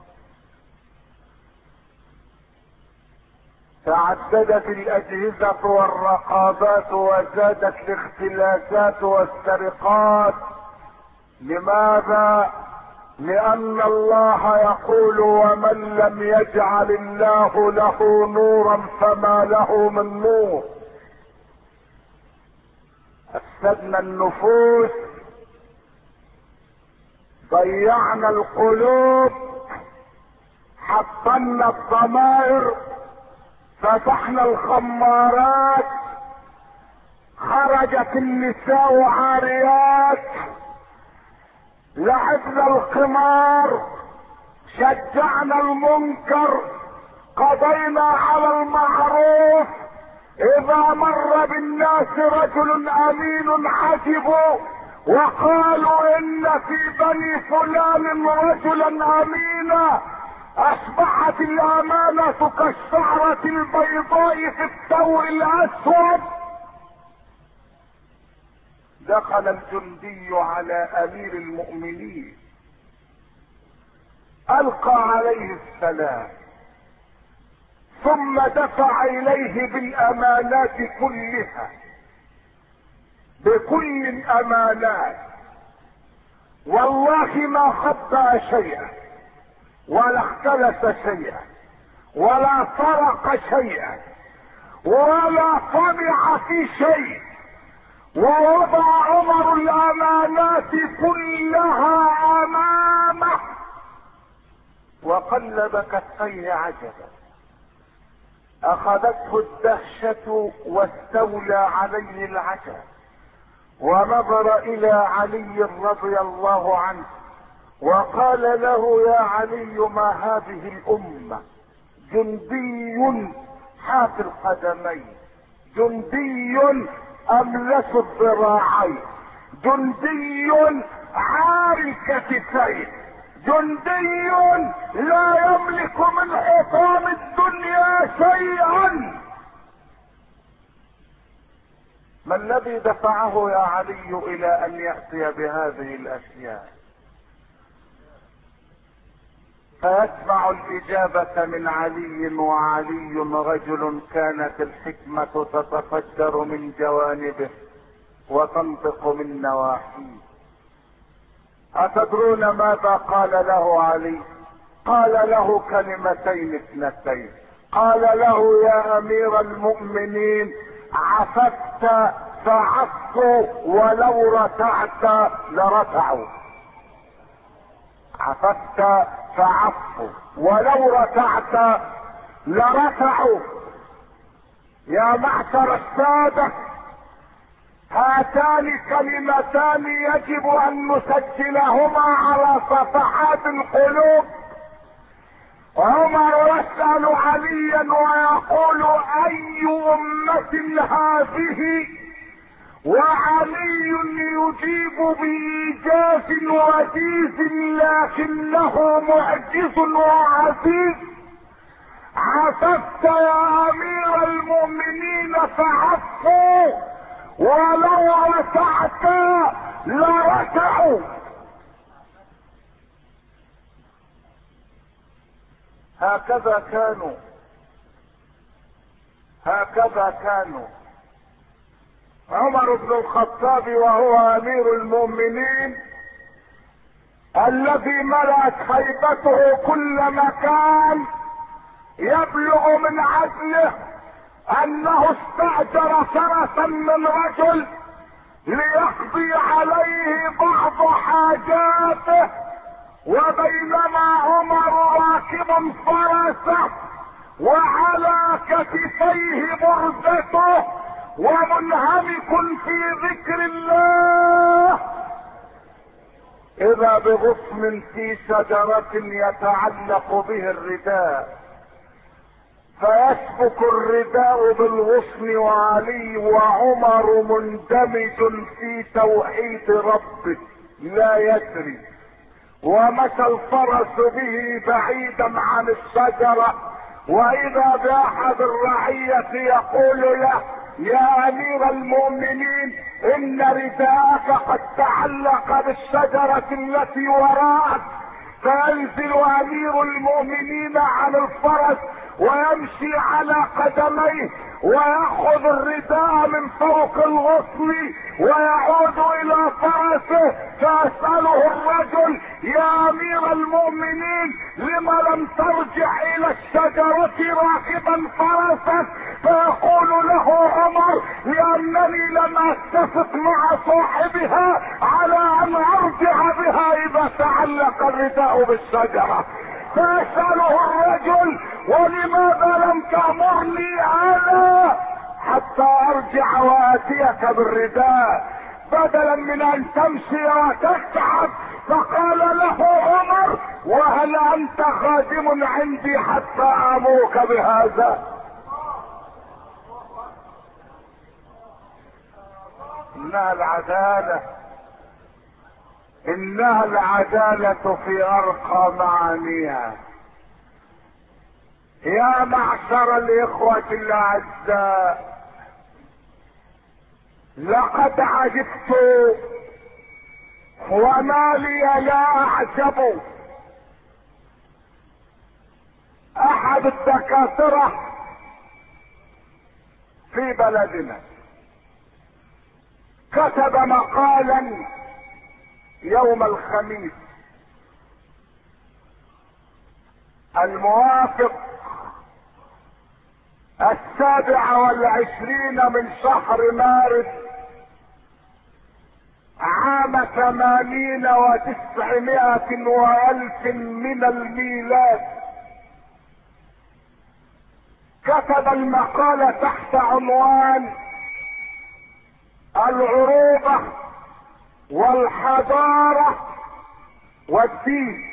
A: تعددت الأجهزة والرقابات وزادت الاختلاسات والسرقات. لماذا؟ لأن الله يقول: ومن لم يجعل الله له نورا فما له من نور. أفسدنا النفوس، ضيعنا القلوب، حطمنا الضمائر، فتحنا الخمارات، خرجت النساء عاريات، لعبنا القمار، شجعنا المنكر، قضينا على المعروف. اذا مر بالناس رجل امين عجبوا وقالوا ان في بني فلان رجلا امينا. اصبحت الامانة كالشعرة البيضاء في الثور الاسود. دخل الجندي على امير المؤمنين، القى عليه السلام، ثم دفع اليه بالامانات كلها، بكل الامانات. والله ما خطأ شيئا، ولا اختلس شيئا، ولا سرق شيئا، ولا طمع في شيء. ووضع عمر الامانات كلها امامه، وقلب كفيه عجبا. اخذته الدهشة واستولى عليه العجب، ونظر الى علي رضي الله عنه وقال له: يا علي، ما هذه الامة؟ جندي حاف القدمين، جندي املس الذراعين، جندي عار الكتفين، جندي لا يملك من حطام الدنيا شيئا. ما الذي دفعه يا علي الى ان يأتي بهذه الاشياء؟ فيسمع الاجابة من علي، وعلي رجل كانت الحكمة تتفجر من جوانبه وتنطق من نواحيه. اتدرون ماذا قال له علي؟ قال له كلمتين اثنتين. قال له: يا امير المؤمنين، عففت فعفوا، ولو رتعت لرتعوا. عففت فعفوا، ولو رتعت لرتعوا. يا معشر السادة، هاتان كلمتان يجب ان نسجلهما على صفحات القلوب. عمر يسأل عليا ويقول: اي امة هذه؟ وعلي يجيب بإيجاز وجيز، لكنه معجز وعزيز. عففت يا امير المؤمنين فعفوا، ولو رتعت لرتعوا. هكذا كانوا، هكذا كانوا. عمر بن الخطاب وهو امير المؤمنين الذي ملأت هيبته كل مكان، يبلغ من عدله انه استأجر فرسا من رجل ليقضي عليه بعض حاجاته، وبينما عمر راكب فرسه وعلى كتفيه برزته ومنهمك في ذكر الله، اذا بغصن في شجرة يتعلق به الرداء، فيسبك الرداء بالغصن، وعلي وعمر مندمج في توحيد ربه لا يدري، ومشى الفرس به بعيدا عن الشجرة، واذا باحد الرعية يقول له: يا امير المؤمنين ان رداءك قد تعلق بالشجرة التي وراءك. فينزل امير المؤمنين عن الفرس ويمشي على قدميه ويأخذ الرداء من فوق الغصن ويعود الى فرسه. فيسأله الرجل: يا امير المؤمنين لما لم ترجع الى الشجرة راكبا فرسك؟ فيقول له عمر: لانني لم اتفق مع صاحبها على ان ارجع بها اذا تعلق الرداء بالشجرة. فيسأله الرجل: ولماذا لم تأمرني انا حتى ارجع واتيك بالرداء بدلا من ان تمشي وتتعب؟ فقال له عمر: وهل انت خادم عندي حتى امرك بهذا؟ انها العدالة، انها العدالة في ارقى معانيها. يا معشر الاخوة الاعزاء، لقد عجبت وما لي لا اعجب. احد الدكاترة في بلدنا كتب مقالا يوم الخميس الموافق 27 من شهر مارس عام 80 و900 وألف من الميلاد. كتب المقالة تحت عنوان: العروبة والحضارة والدين،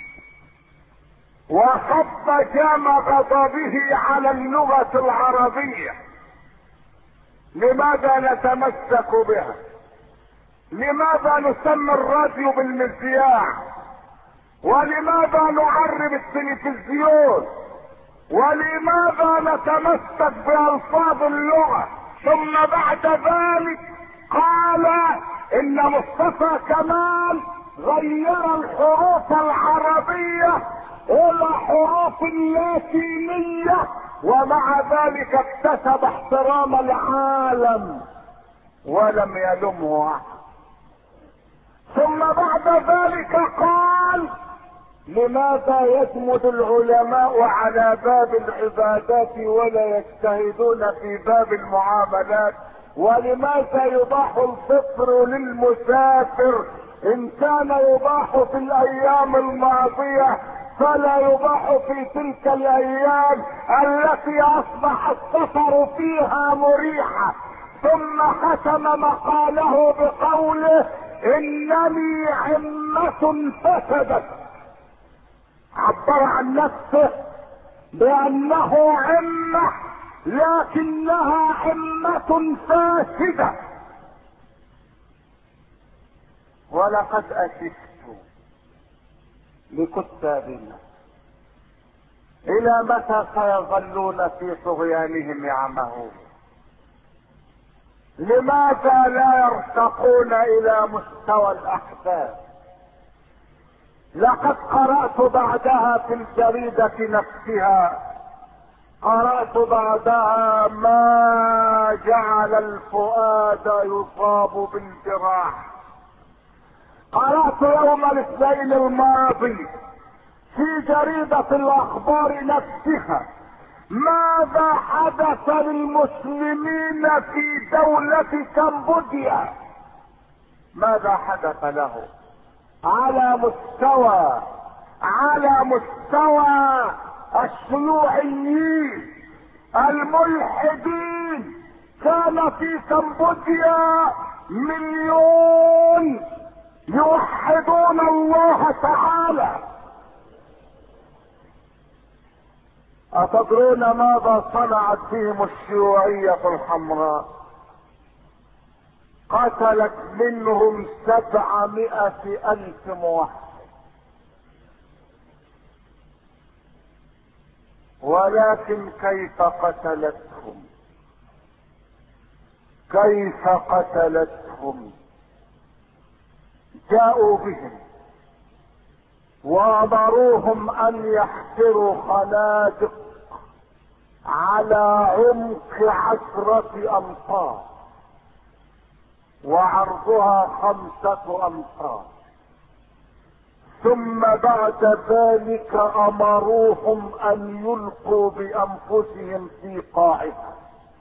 A: وصب جام غضبه على اللغة العربية. لماذا نتمسك بها؟ لماذا نسمي الراديو بالمذياع؟ ولماذا نعرب التلفزيون؟ ولماذا نتمسك بألفاظ اللغة؟ ثم بعد ذلك قال ان مصطفى كمال غير الحروف العربية الى حروف لاتينية، ومع ذلك اكتسب احترام العالم ولم يلمه احد. ثم بعد ذلك قال: لماذا يجمد العلماء على باب العبادات ولا يجتهدون في باب المعاملات؟ ولماذا يباح الفطر للمسافر؟ ان كان يباح في الايام الماضية فلا يباح في تلك الايام التي اصبح السفر فيها مريحة. ثم ختم مقاله بقوله: انني عمة فسدت. عبر عن نفسه بانه عمة لكنها عمة فاسدة. ولقد اسفت لكتابنا الى متى سيظلون في طغيانهم يعمهون؟ لماذا لا يرتقون الى مستوى الاحداث؟ لقد قرأت بعدها في الجريدة نفسها، قرأت بعدها: ما جعل الفؤاد يصاب بالجراح. قرأت يوم الاثنين الماضي في جريدة الاخبار نفسها: ماذا حدث للمسلمين في دولة كمبوديا؟ ماذا حدث له على مستوى الشيوعيين الملحدين؟ كان في كمبوديا 1,000,000 يوحدون الله تعالى. أتدرون ماذا صنعت فيهم الشيوعية الحمراء؟ قتلت منهم 700,000 موحد. ولكن كيف قتلتهم؟ كيف قتلتهم؟ جاءوا بهم وامروهم ان يحفروا خنادق على عمق 10 امتار وعرضها 5 امتار، ثم بعد ذلك امروهم ان يلقوا بانفسهم في قاعها،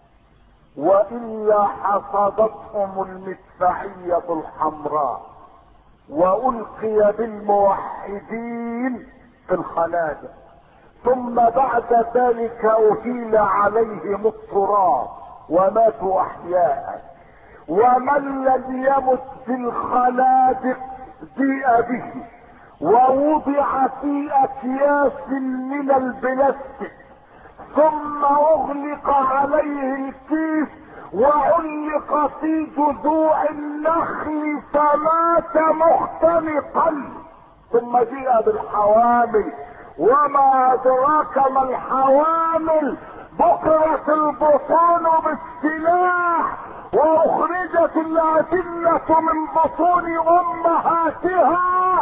A: والا حصدتهم المدفعية الحمراء والقي بالموحدين في الخنادق، ثم بعد ذلك اهيل عليهم التراب وماتوا احياء. ومن لم يمت في الخنادق جيء به ووضع في اكياس من البلاستيك، ثم اغلق عليه الكيس وعلق في جذوع النخل فمات مختنقا. ثم جيء بالحوامل، وما ادراك ما الحوامل، بكرت البطون بالسلاح واخرجت الاجنة من بطون امهاتها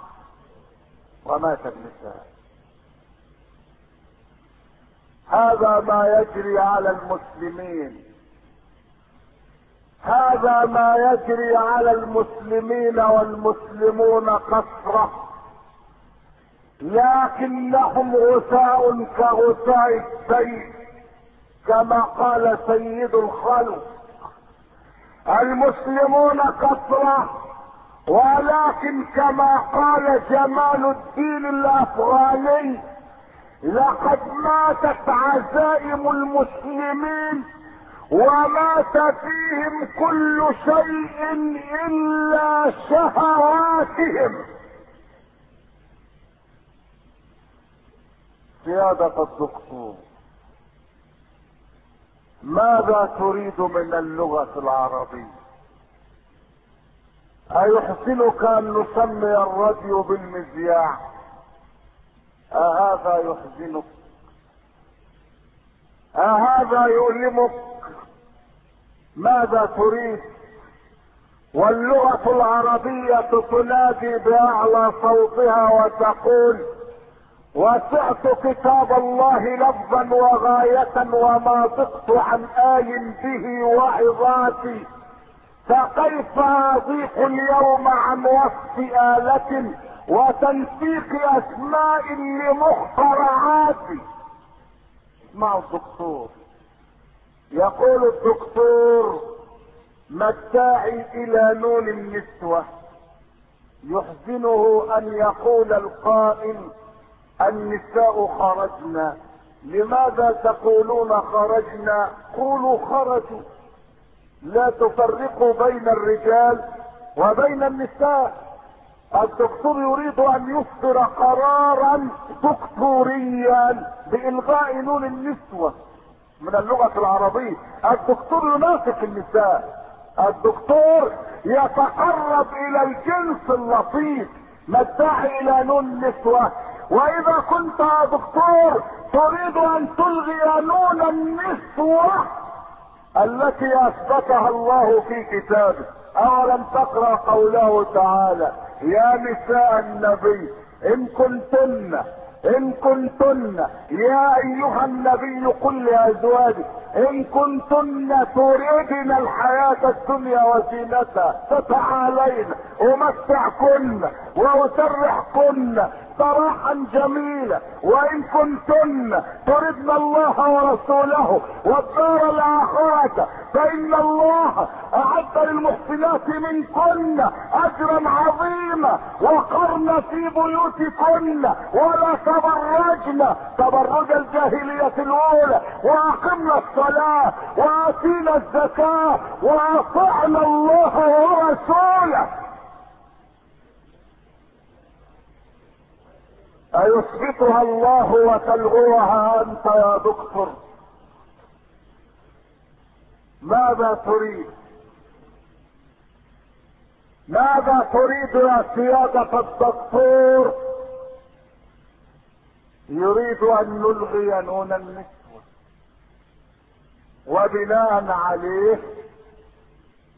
A: ومات النساء. هذا ما يجري على المسلمين، هذا ما يجري على المسلمين، والمسلمون كثرة لكنهم غثاء كغثاء السيل، كما قال سيد الخلق. المسلمون كثرة، ولكن كما قال جمال الدين الافغاني: لقد ماتت عزائم المسلمين ومات فيهم كل شيء الا شهواتهم. سيادة الدكتور، ماذا تريد من اللغة العربية؟ أيحسنك أن نسمي الراديو بالمذياع؟ أهذا يحزنك؟ أهذا يؤلمك؟ ماذا تريد؟ واللغة العربية تنادي بأعلى صوتها وتقول: وسعت كتاب الله لفظا وغاية وما ضقت عن آي به وعظاتي، فكيف اضيق اليوم عن وصف آلة وتنسيق اسماء لمخترعاتي. اسمعوا الدكتور، يقول الدكتور: ما الداعي الى نون النسوة؟ يحزنه ان يقول القائل: النساء خرجنا. لماذا تقولون خرجنا؟ قولوا خرجوا، لا تفرقوا بين الرجال وبين النساء. الدكتور يريد ان يصدر قرارا دكتوريا بإلغاء نون النسوة من اللغة العربية. الدكتور ينافق النساء، الدكتور يتقرب الى الجنس اللطيف. ما الداعي الى نون النسوة؟ واذا كنت يا دكتور تريد ان تلغي نون النسوة التي اثبتها الله في كتابه، اولم تقرأ قوله تعالى: يا نساء النبي ان كنتن يا ايها النبي قل لازواجك ان كنتن تريدن الحياة الدنيا وزينتها فتعالين امتعكن واسرحكن سراحا جميلا، وان كنتن تردن الله ورسوله والدار الاخرة فان الله اعد للمحسنات منكن اجرا عظيما، وقرن في بيوتكن ولا تبرجن تبرج الجاهلية الاولى، واقمنا الصلاة واتينا الزكاة واطعنا الله ورسوله. ايثبتها الله وتلغوها انت يا دكتور؟ ماذا تريد؟ ماذا تريد يا سيادة الدكتور؟ يريد ان نلغي نون النسوة، وبناء عليه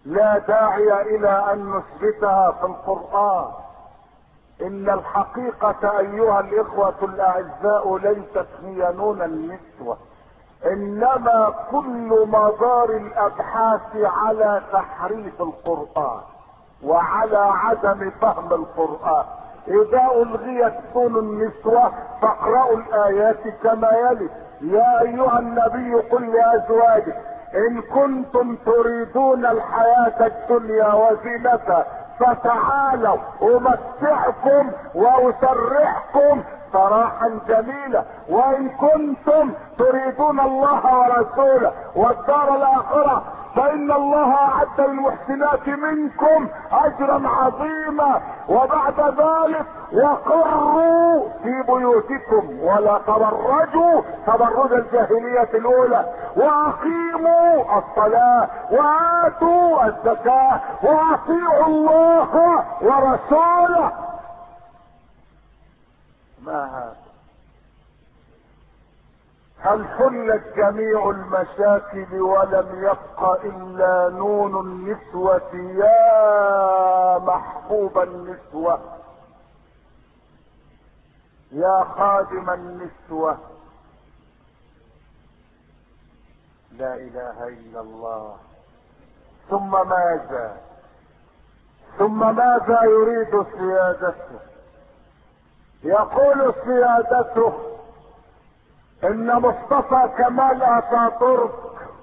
A: لا داعي الى ان نثبتها في القرآن. ان الحقيقة ايها الاخوة الاعزاء ليست هي نون النسوة، انما كل مدار الابحاث على تحريف القرآن وعلى عدم فهم القرآن. اذا الغيت نون النسوة فاقرأوا الايات كما يلي: يا ايها النبي قل لازواجك ان كنتم تريدون الحياة الدنيا وزينتها فتعالوا امتعكم واسرحكم سراحا جميلا، وان كنتم تريدون الله ورسوله والدار الاخرة فان الله اعد للمحسنات منكم اجرا عظيما. وبعد ذلك وقروا في بيوتكم ولا تبرجوا تبرج الجاهلية الاولى، واقيموا الصلاة واتوا الزكاة واطيعوا الله ورسوله. ما هذا؟ هل حلت جميع المشاكل ولم يبق الا نون النسوة؟ يا محبوب النسوة، يا خادم النسوة، لا اله الا الله. ثم ماذا يريد سيادته؟ يقول سيادته ان مصطفى كمال اتاتورك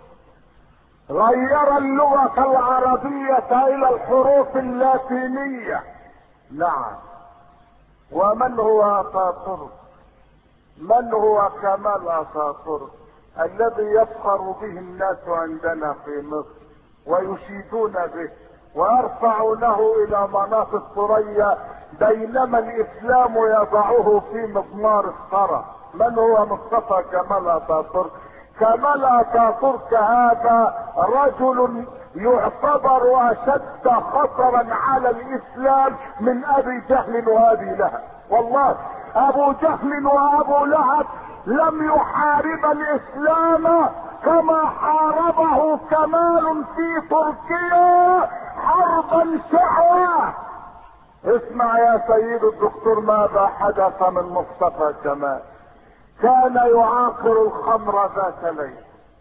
A: غير اللغة العربية الى الحروف اللاتينية. نعم. ومن هو اتاتورك؟ من هو كمال اتاتورك الذي يفخر به الناس عندنا في مصر ويشيدون به ويرفعونه الى مناط الثريا بينما الاسلام يضعه في مضمار الثرى؟ من هو مصطفى كمال اتاتورك؟ كمال اتاتورك هذا رجل يعتبر اشد خطرا على الاسلام من ابي جهل وابي لهب. والله ابو جهل وابو لهب لم يحارب الاسلام كما حاربه كمال في تركيا حربا شعوى. اسمع يا سيد الدكتور ماذا حدث من مصطفى كمال. كان يعاقر الخمر ذات ليل،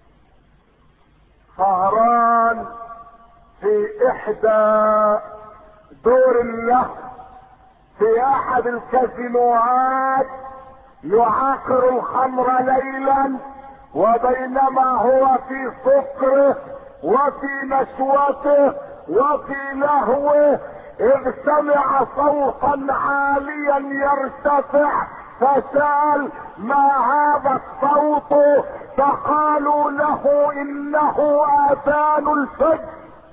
A: سهران في احدى دور له في احد الكازينوهات يعاقر الخمر ليلا، وبينما هو في سكره وفي نشوته وفي لهوه اذ سمع صوتا عاليا يرتفع فسأل: ما هذا الصوت؟ فقالوا له: انه اذان الفجر.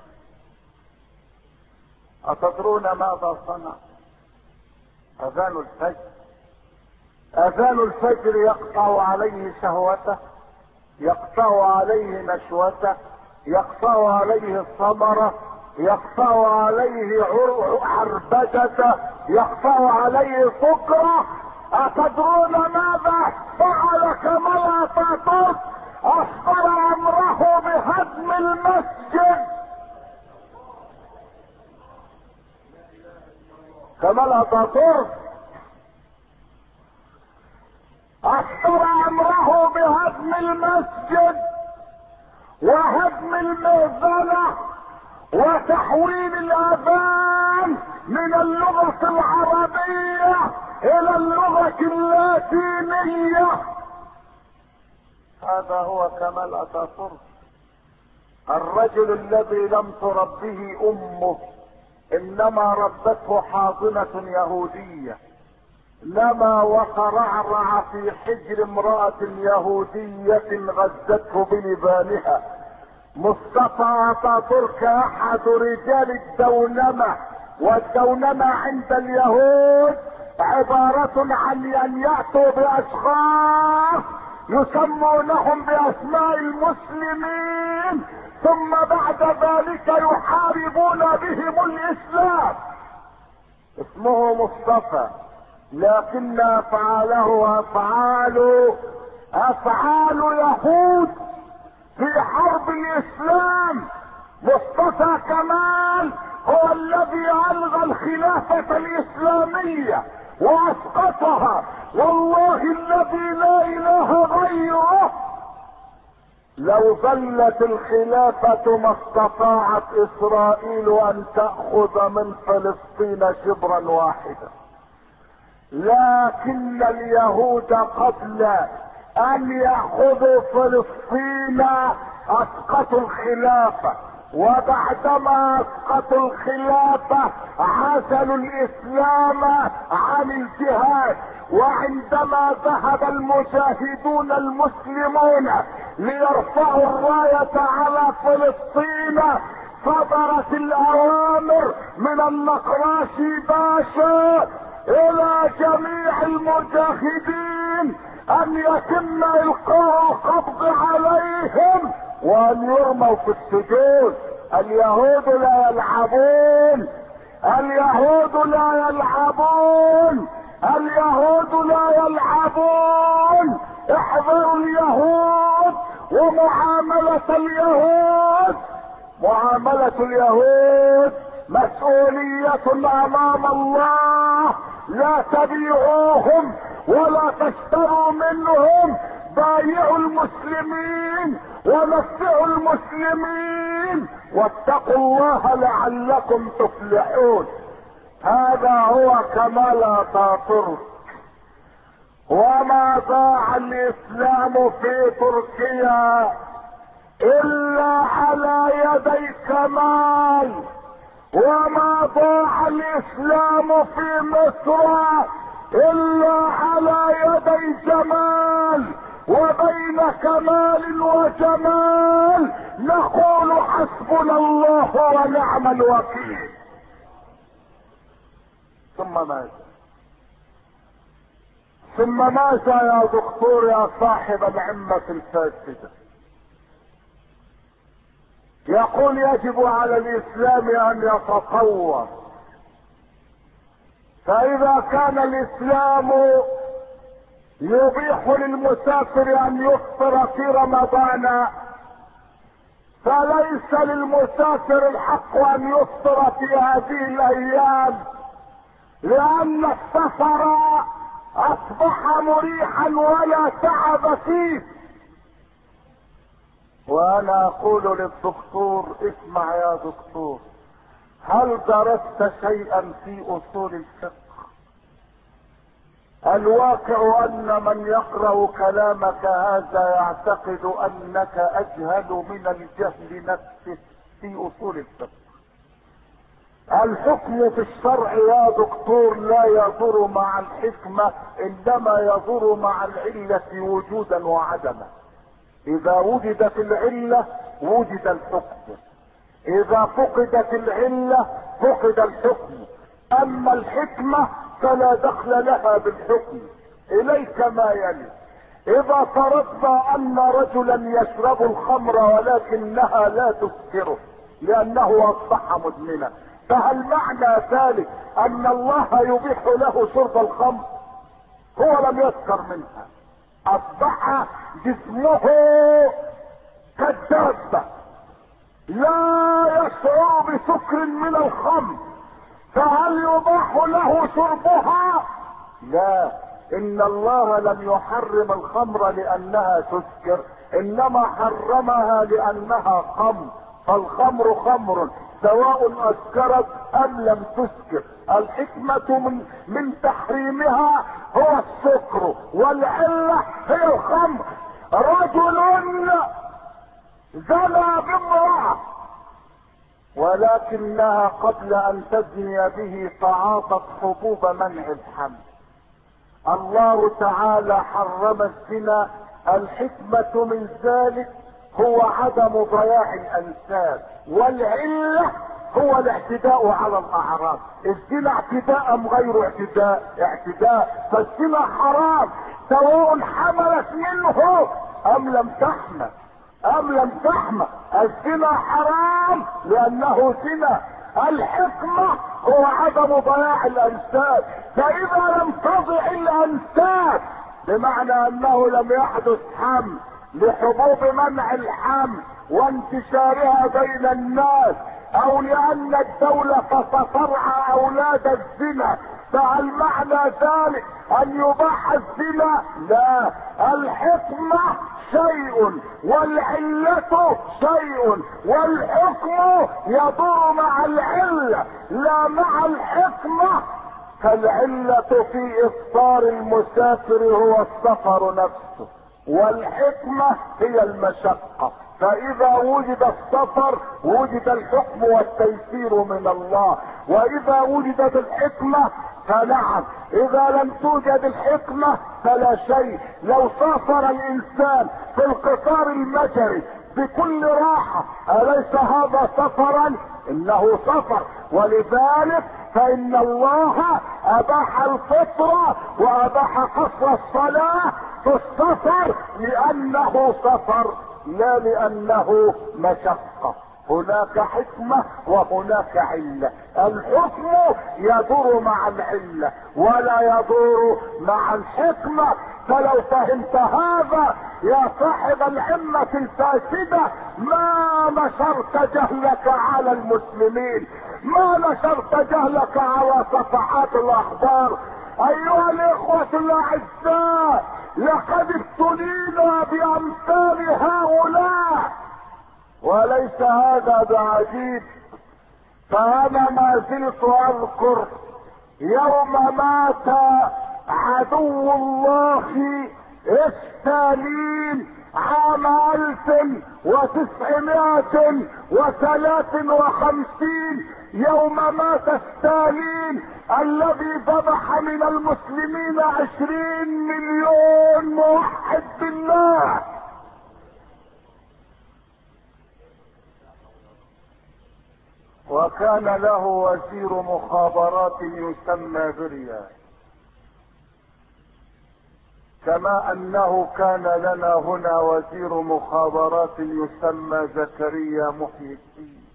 A: اتدرون ماذا صنع؟ اذان الفجر. اذان الفجر يقطع عليه شهوته، يقطع عليه نشوته، يقطع عليه الثمرة، يقطع عليه عربدته، يقطع عليه سكره. اتدرون ماذا فعل كمال اتاتورك؟ اصدر امره بهدم المسجد. كمال اتاتورك اصدر امره بهدم المسجد وهدم المئذنة وتحويل الاذان من اللغة العربية الى اللغة اللاتينية. هذا هو كمال اتاتورك، الرجل الذي لم تربه امه، انما ربته حاضنة يهودية، لما وترعرع في حجر امرأة يهودية غزته بلبانها. مصطفى اتاتورك احد رجال الدونمة، والدونمة عند اليهود عبارة عن ان يأتوا باشخاص يسمونهم باسماء المسلمين ثم بعد ذلك يحاربون بهم الاسلام. اسمه مصطفى، لكن افعاله افعال يهود في حرب الاسلام مصطفى كمال هو الذي الغى الخلافة الاسلامية واسقطها، والله الذي لا اله غيره لو ظلت الخلافة ما استطاعت اسرائيل ان تأخذ من فلسطين شبرا واحدا، لكن اليهود قبل ان يأخذوا فلسطين اسقطوا الخلافة، وبعدما اسقطوا الخلافة عزلوا الاسلام عن الجهاد. وعندما ذهب المجاهدون المسلمون ليرفعوا الراية على فلسطين صدرت الاوامر من النقراشي باشا الى جميع المجاهدين ان يتم القاء القبض عليهم وان يرموا في السجون. اليهود لا يلعبون، اليهود لا يلعبون، اليهود لا يلعبون. احذروا اليهود ومعاملة اليهود. معاملة اليهود مسؤولية امام الله، لا تبيعوهم ولا تشتروا منهم، بايعوا المسلمين ونصروا المسلمين واتقوا الله لعلكم تفلحون. هذا هو كمال اتاتورك. وما ضاع الاسلام في تركيا الا على يدي كمال، وما ضاع الاسلام في مصر الا على يدي جمال، وبين كمال وجمال نقول حسبنا الله ونعم الوكيل. ثم ماذا يا دكتور يا صاحب العمة الفاسدة؟ يقول يجب على الاسلام ان يتطور، فاذا كان الاسلام يبيح للمسافر ان يفطر في رمضان فليس للمسافر الحق ان يفطر في هذه الايام، لان السفر اصبح مريحا ولا تعب فيه. وانا اقول للدكتور اسمع يا دكتور، هل درست شيئا في اصول الفقه؟ الواقع ان من يقرأ كلامك هذا يعتقد انك اجهل من الجهل نفسه في اصول الفقه. الحكم في الشرع يا دكتور لا يضر مع الحكمة، انما يضر مع العلة وجودا وعدما. اذا وجدت العلة وجد الحكم، اذا فقدت العلة فقد الحكم. اما الحكمة فلا دخل لها بالحكم. اليك ما يلي: اذا فرضنا ان رجلا يشرب الخمر ولكنها لا تسكره لانه اصبح مدمنا، فهل معنى ذلك ان الله يبيح له شرب الخمر؟ هو لم يسكر منها، اصبح جسمه كالدابة لا يشعر بسكر من الخمر، فهل يباح له شربها؟ لا، ان الله لم يحرم الخمر لانها تسكر، انما حرمها لانها خمر، فالخمر خمر سواء اسكرت ام لم تسكر. الحكمة من تحريمها هو السكر، والعلة هي الخمر. رجل زنى بامرأة ولكنها قبل ان تزني به تعاطت حبوب منع الحمل، الله تعالى حرم الزنا. الحكمة من ذلك هو عدم ضياع الانساب، والعلة هو الاعتداء على الاعراض. الزنا اعتداء ام غير اعتداء، فالزنا حرام سواء حملت منه ام لم تحمل. الزنا حرام لانه زنا. الحكمة هو عدم ضياع الانساب، فاذا لم تضع الانساب بمعنى انه لم يحدث حمل لحبوب منع الحمل وانتشارها بين الناس، او لان الدولة سترعى اولاد الزنا، فهل معنى ذلك ان يباح الزنا؟ لا، الحكمة شيء والعلة شيء، والحكم يدور مع العلة لا مع الحكمة. فالعلة في افطار المسافر هو السفر نفسه، والحكمة هي المشقة. فاذا وجد السفر وجد الحكم والتيسير من الله، واذا وجدت الحكمة فنعم، اذا لم توجد الحكمة فلا شيء. لو سافر الانسان في القطار المجري بكل راحة اليس هذا سفرا؟ انه سفر. ولذلك فان الله اباح الفطرة واباح قصر الصلاة في السفر لانه سفر لا لانه مشقة. هناك حكمة وهناك علة، الحكم يدور مع العلة ولا يدور مع الحكمة. فلو فهمت هذا يا صاحب العمة الفاسدة ما نشرت جهلك على المسلمين، ما نشرت جهلك على صفحات الاخبار. ايها الاخوة الاعزاء، لقد ابتلينا بامثال هؤلاء، وليس هذا بعجيب. فانا ما زلت اذكر يوم مات عدو الله ستالين عام 1953، يوم مات ستالين الذي ذبح من المسلمين 20 مليون موحد بالله. وكان له وزير مخابرات يسمى بريا، كما انه كان لنا هنا وزير مخابرات يسمى زكريا محي الدين.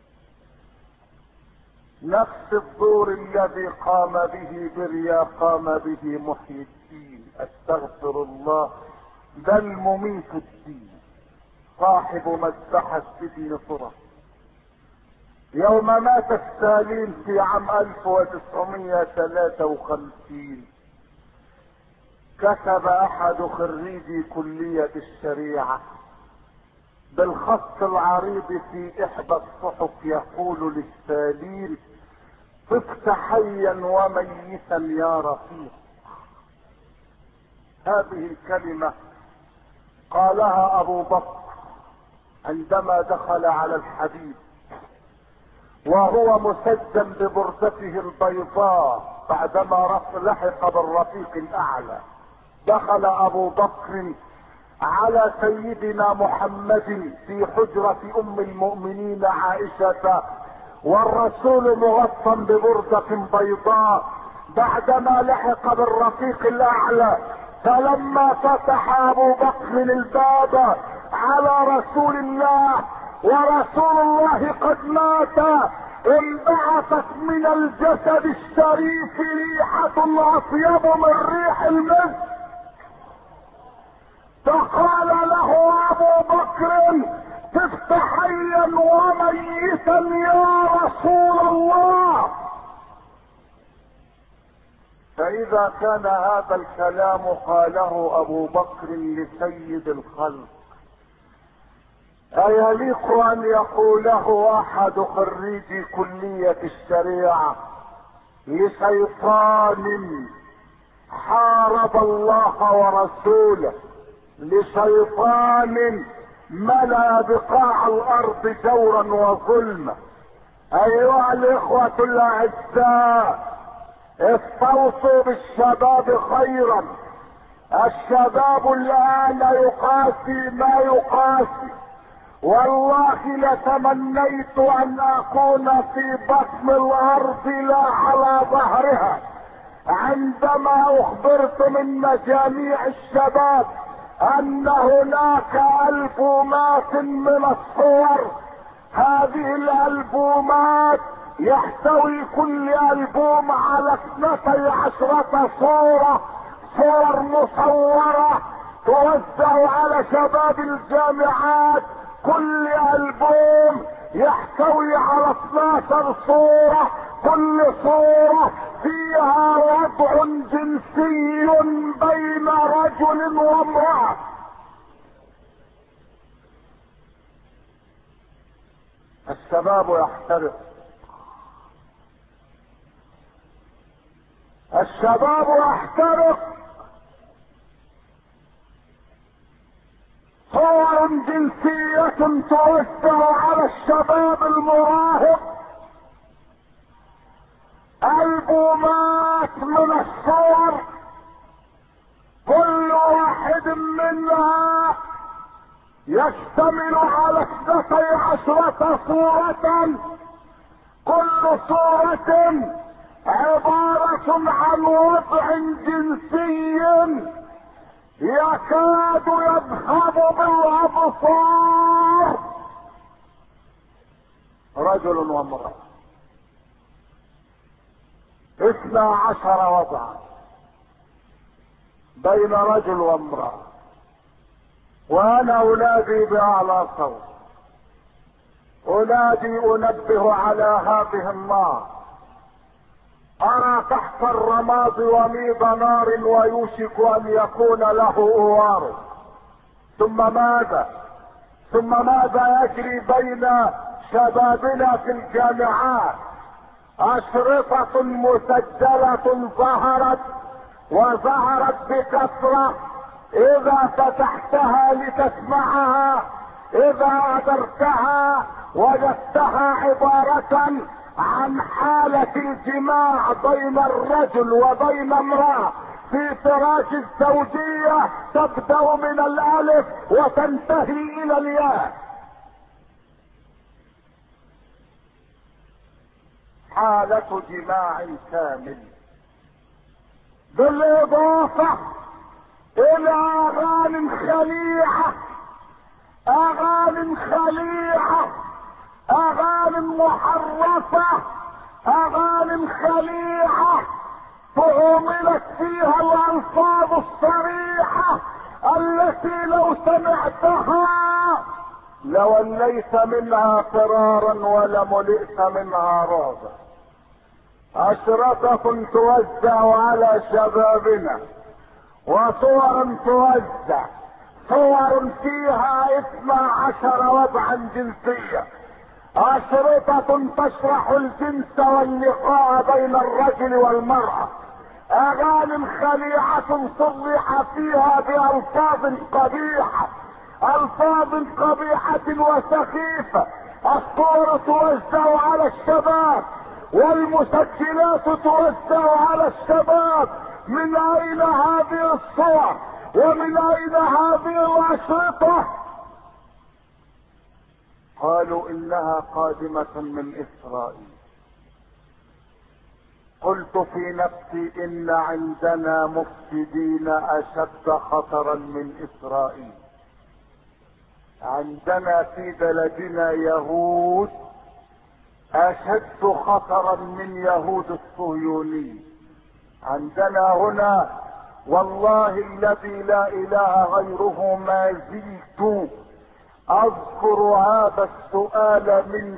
A: نفس الدور الذي قام به بريا قام به محي الدين، استغفر الله، بل مميت الدين، صاحب مذبحة سجن طرة. يوم مات ستالين في عام 1953 كتب احد خريجي كلية الشريعة بالخط العريض في احدى الصحف يقول لستالين: طفت حيا وميتا يا رفيق. هذه الكلمة قالها ابو بكر عندما دخل على الحبيب وهو مسجن ببردته البيضاء بعدما لحق بالرفيق الاعلى. دخل ابو بكر على سيدنا محمد في حجرة ام المؤمنين عائشة والرسول مغطى ببردة بيضاء بعدما لحق بالرفيق الاعلى. فلما فتح ابو بكر الباب على رسول الله ورسول الله قد مات، انبعثت من الجسد الشريف ريحة اطيب من ريح المسك. فقال له ابو بكر: طفت حيا وميتا يا رسول الله. فاذا كان هذا الكلام قاله ابو بكر لسيد الخلق، ايليق ان يقوله احد خريجي كلية الشريعة لشيطان حارب الله ورسوله، لشيطان ملأ بقاع الارض جورا وظلما؟ ايها الاخوة الاعزاء، استوصوا بالشباب خيرا. الشباب الان يقاسي ما يقاسي. والله لتمنيت ان اكون في بطن الارض لا على ظهرها عندما اخبرت من مجاميع الشباب ان هناك البومات من الصور. هذه الالبومات يحتوي كل البوم على 12 صورة، صور مصورة توزع على شباب الجامعات، كل ألبوم يحتوي على 12 صورة، كل صورة فيها وضع جنسي بين رجل وامرأة. الشباب يحترق، الشباب يحترق. صور جنسية توزع على الشباب المراهق، ألبومات من الصور، كل واحد منها يشتمل على 12 صورة، كل صورة عبارة عن وضع جنسي يكاد يذهب بالابصار. رجل وامرأة، 12 وضعا بين رجل وامرأة. وانا انادي باعلى صوت، انادي انبه على هذه النار. ارى تحت الرماد وميض نار ويوشك ان يكون له اوار. ثم ماذا يجري بين شبابنا في الجامعات؟ اشرطة مسجلة وظهرت بكثرة. اذا فتحتها لتسمعها، اذا أدرتها وجدتها عبارة عن حالة الجماع بين الرجل وبين امرأة في فراش الزوجية، تبدأ من الالف وتنتهي الى الياء. حالة جماع كامل، بالاضافة الى اغاني خليعة، اغاني محرفة، اغاني خليعة فعملت فيها الالفاظ الصريحة التي لو سمعتها لوليت منها فرارا ولملئت منها رعبا. اشرطة توزع على شبابنا، وصور توزع، صور فيها 12 وضعا جنسيا، اشرطة تشرح الجنس واللقاء بين الرجل والمرأة، اغاني خليعة صرح فيها بألفاظ قبيحة وسخيفة. الصور توزع على الشباب والمسجلات توزع على الشباب. من اين هذه الصور ومن اين هذه الاشرطة؟ قالوا انها قادمة من اسرائيل. قلت في نفسي ان عندنا مفسدين اشد خطرا من اسرائيل. عندنا في بلدنا يهود اشد خطرا من يهود الصهيونيين. عندنا هنا والله الذي لا اله غيره ما زلت اذكر هذا السؤال من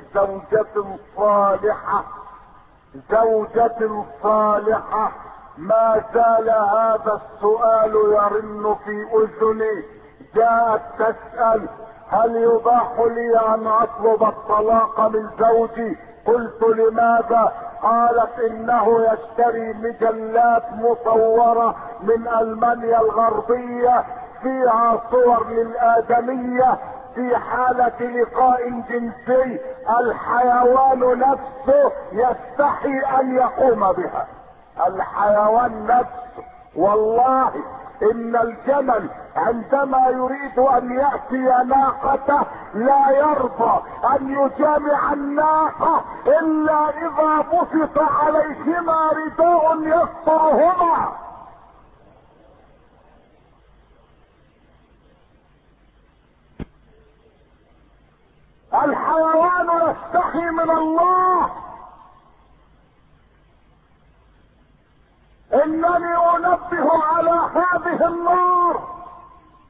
A: زوجة صالحة، ما زال هذا السؤال يرن في اذني. جاءت تسأل هل يباح لي ان اطلب الطلاق من زوجي؟ قلت لماذا؟ قالت انه يشتري مجلات مصورة من المانيا الغربية فيها صور للآدمية في حالة لقاء جنسي، الحيوان نفسه يستحي ان يقوم بها. الحيوان نفسه، والله ان الجمل عندما يريد ان يأتي ناقته لا يرضى ان يجامع الناقة الا اذا بسط عليهما رداء يسترهما. الحيوان يستحي من الله. انني انبه على هذه النار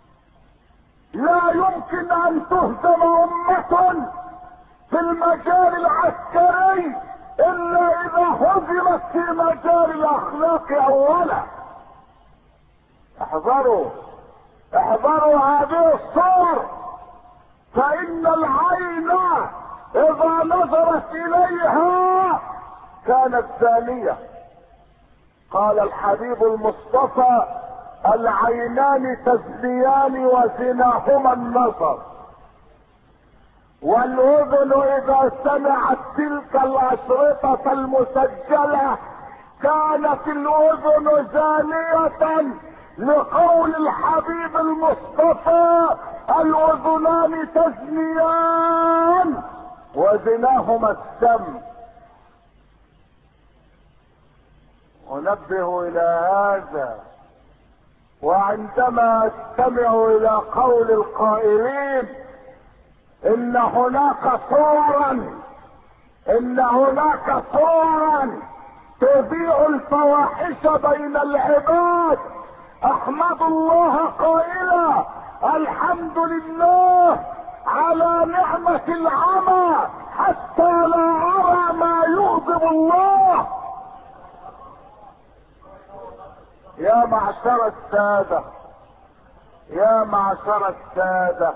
A: يمكن ان تهزم امة في المجال العسكري الا اذا هزمت في مجال الاخلاق اولا. احذروا هذه الصور، فان العين اذا نظرت اليها كانت زانية. قال الحبيب المصطفى: العينان تزنيان وزناهما النظر، والاذن اذا سمعت تلك الاشرطة المسجلة كانت الاذن زانية، لقول الحبيب المصطفى: الاذنان تزنيان وزناهما السمع. انبه الى هذا، وعندما استمع الى قول القائلين ان هناك صورا تذيع الفواحش بين العباد، احمد الله قائلا: الحمد لله على نعمة العمى حتى لا ارى ما يغضب الله. يا معشر السادة،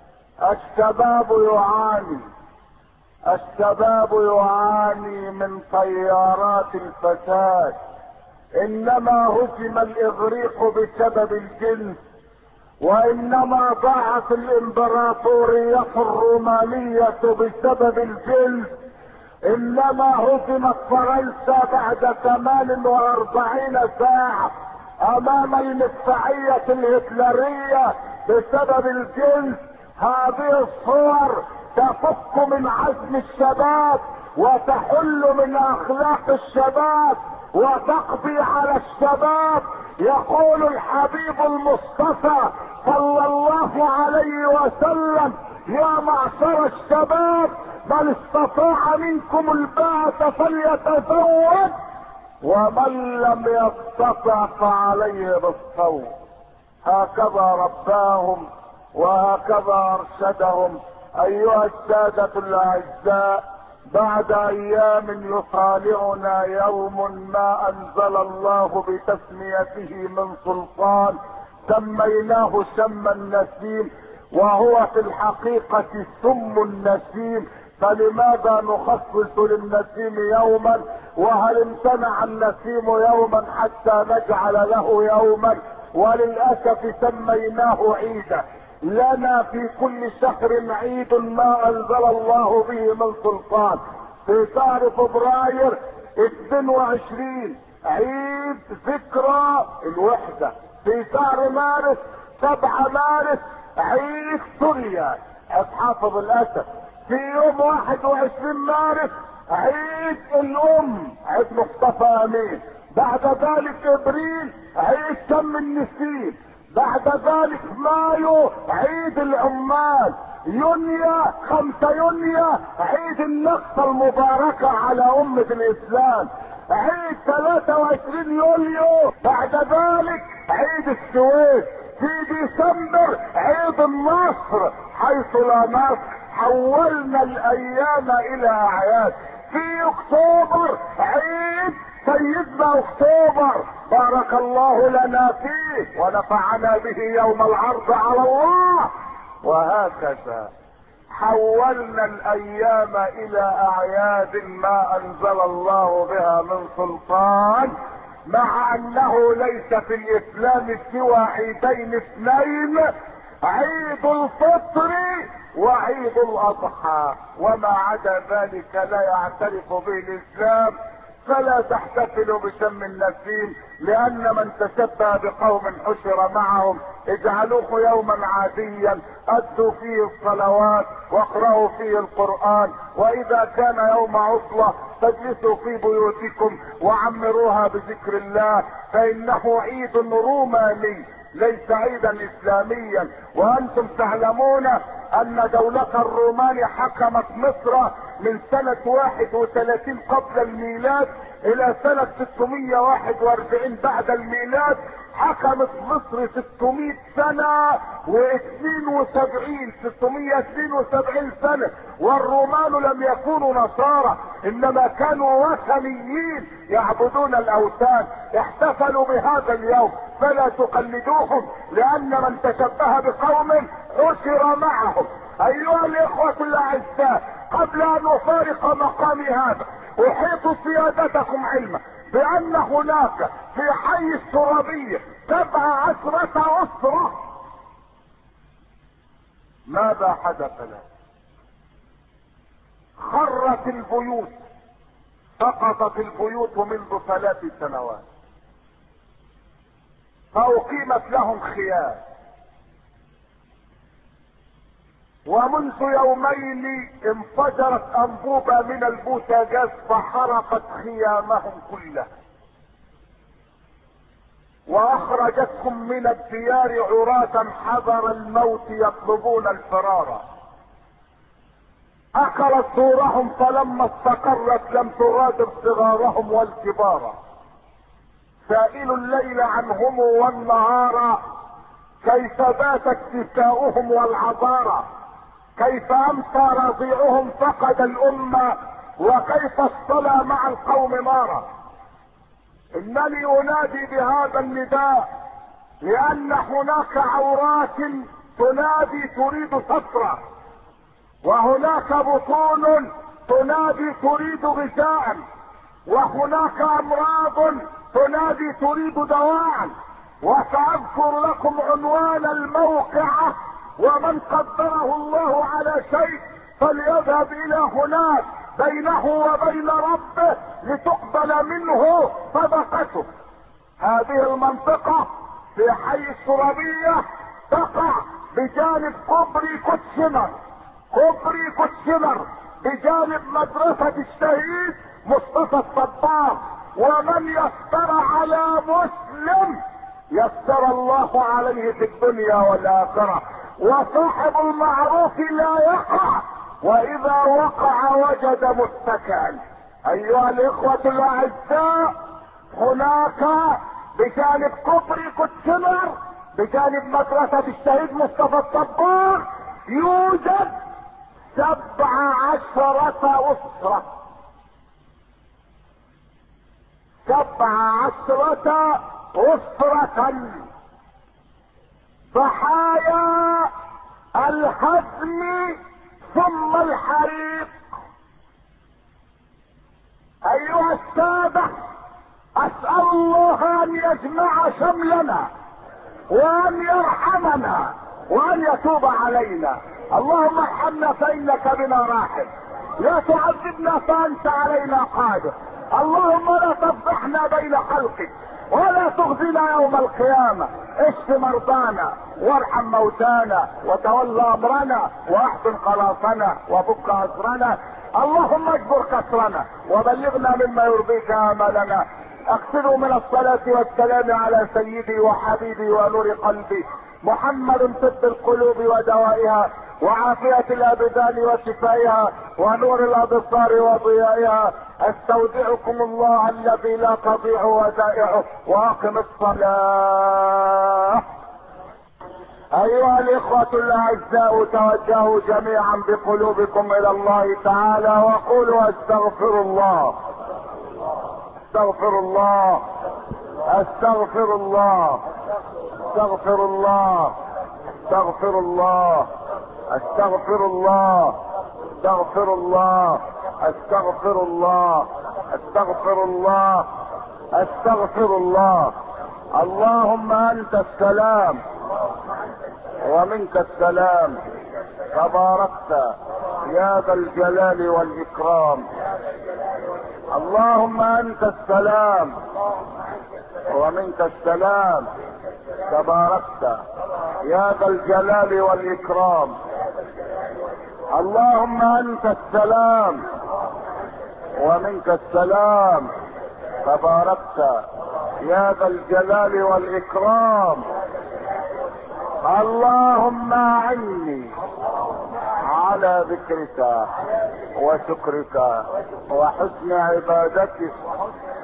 A: الشباب يعاني من تيارات الفساد. انما هزم الاغريق بسبب الجنس، وانما ضاعت الامبراطورية الرومانية بسبب الجنس، انما هزمت فرنسا بعد 48 ساعة امام المدفعية الهتلرية بسبب الجنس. هذه الصور تفك من عزم الشباب وتحل من اخلاق الشباب وتقضي على الشباب. يقول الحبيب المصطفى صلى الله عليه وسلم: يا معشر الشباب، من استطاع منكم الباءة فليتزوج، ومن لم يستطع فعليه بالصوم. هكذا رباهم وهكذا ارشدهم. ايها السادة الاعزاء، بعد ايام يطالعنا يوم ما انزل الله بتسميته من سلطان، سميناه شم النسيم، وهو في الحقيقة سم النسيم. فلماذا نخصص للنسيم يوما؟ وهل امتنع النسيم يوما حتى نجعل له يوما؟ وللأسف سميناه عيدا. لنا في كل شهر عيد ما انزل الله به من سلطان. في شهر فبراير 22 عيد ذكرى الوحدة. في شهر مارس 7 مارس عيد سوريا حافظ الاسد. في يوم 21 مارس عيد الام عيد مصطفى امين. بعد ذلك ابريل عيد شم النسيم. بعد ذلك مايو عيد العمال. يونيو 5 يونيو عيد النقصة المباركة على أمة الإسلام. عيد 23 يوليو بعد ذلك عيد السويس. في ديسمبر عيد النصر حيث لا نصر. حولنا الأيام إلى أعياد. في أكتوبر عيد سيدنا اكتوبر بارك الله لنا فيه ونفعنا به يوم العرض على الله. وهكذا حولنا الايام الى اعياد ما انزل الله بها من سلطان، مع انه ليس في الاسلام سوى عيدين اثنين: عيد الفطر وعيد الاضحى، وما عدا ذلك لا يعترف به الاسلام. فلا تحتفلوا بشم النسيم، لان من تشبه بقوم حشر معهم. اجعلوه يوما عاديا ادوا فيه الصلوات واقرأوا فيه القرآن، واذا كان يوم عطلة فاجلسوا في بيوتكم وعمروها بذكر الله، فانه عيد روماني ليس عيدا اسلاميا. وانتم تعلمون ان دولة الرومان حكمت مصر من سنة 31 قبل الميلاد الى سنة 641 بعد الميلاد حكمت مصر 600 سنة و72 672 سنة. والرومان لم يكونوا نصارى انما كانوا وثنيين يعبدون الاوثان. احتفلوا بهذا اليوم فلا تقلدوهم، لان من تشبه بقوم حشر معهم. ايها الاخوة الاعزاء، قبل ان افارق مقامي هذا احيط سيادتكم علما بان هناك في حي الترابية 17 اسرة. ماذا حدث له؟ خرت البيوت، سقطت البيوت منذ 3 سنوات، فاقيمت لهم خيام، ومنذ يومين انفجرت انبوبة من البوتاجاز فحرقت خيامهم كلها، واخرجتكم من الديار عراة حذر الموت يطلبون الفرار. اكلت دورهم فلما استقرت لم تغادر صغارهم والكبار. سائل الليل عنهم والنهار، كيف بات اكتساؤهم والعذارى، كيف امسى رضيعهم فقد الامة، وكيف اصطلى مع القوم نارا. انني انادي بهذا النداء لان هناك عورات تنادي تريد سترا، وهناك بطون تنادي تريد غذاء، وهناك امراض تنادي تريد دواء. وساذكر لكم عنوان الموقعة، ومن قدره الله على شيء فليذهب الى هناك بينه وبين ربه لتقبل منه صدقته. هذه المنطقة في حي الترابية تقع بجانب كوبري كوتشمر، كوبري كوتشمر بجانب مدرسة الشهيد مصطفى الصباغ. ومن يسر على مسلم يسر الله عليه في الدنيا والاخرة. وصاحب المعروف لا يقع، واذا وقع وجد متكئا. ايها الاخوة الاعزاء، هناك بجانب كوبري كوتشمر بجانب مدرسة الشهيد مصطفى الصباغ يوجد 17 اسرة، 17 اسرة ضحايا الهدم ثم الحريق. ايها السادة، اسأل الله ان يجمع شملنا وان يرحمنا وان يتوب علينا. اللهم ارحمنا فانك بنا راحم، لا تعذبنا فانت علينا قادر. اللهم لا تفضحنا بين خلقك ولا تخزنا يوم القيامة. اشف مرضانا وارحم موتانا وتولى امرنا واحسن خلاصنا وفك اسرنا. اللهم اجبر كسرنا وبلغنا مما يرضيك امالنا. اكثروا من الصلاة والسلام على سيدي وحبيبي ونور قلبي محمد، طب القلوب ودوائها وعافية الابدان وشفائها ونور الابصار وضيائها. استودعكم الله الذي لا تضيع ودائعه، واقم الصلاة. ايها الاخوة الاعزاء، توجهوا جميعا بقلوبكم الى الله تعالى وقولوا استغفر الله، استغفر الله، استغفر الله، استغفر الله، استغفر الله، استغفر الله، استغفر الله، استغفر الله، استغفر الله، استغفر الله. اللهم انت السلام ومنك السلام، تباركت يا ذا الجلال والاكرام. اللهم انت السلام ومنك السلام، تباركت يا ذا الجلال والاكرام. اللهم انت السلام ومنك السلام، تباركت يا ذا الجلال والاكرام. اللهم اعني على ذكرك وشكرك وحسن عبادتك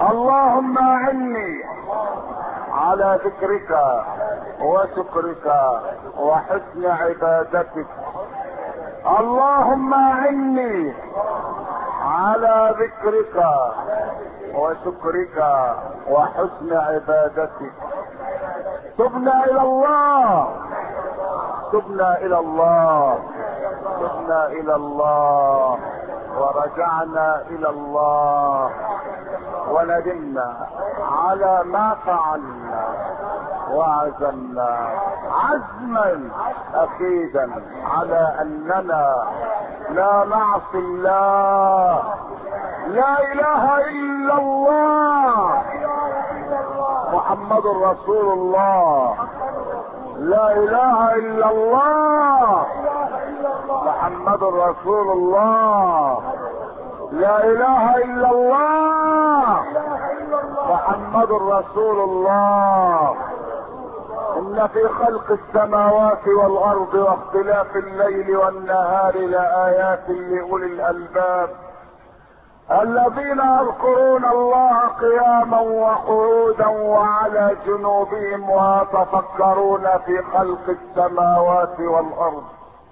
A: اللهم اعني على ذكرك وشكرك وحسن عبادتك. اللهم اعني على ذكرك وشكرك وحسن عبادتك. تبنا الى الله، تبنا الى الله، تبنا الى الله، ورجعنا الى الله، وندمنا على ما فعلنا، وعزمنا عزما اكيدا على اننا لا نعصي الله. لا اله الا الله محمد رسول الله. لا اله الا الله محمد رسول الله. لا اله الا الله محمد رسول الله. ان في خلق السماوات والارض واختلاف الليل والنهار لآيات لأولي الالباب الذين يذكرون الله قياما وقعودا وعلى جنوبهم ويتفكرون في خلق السماوات والارض.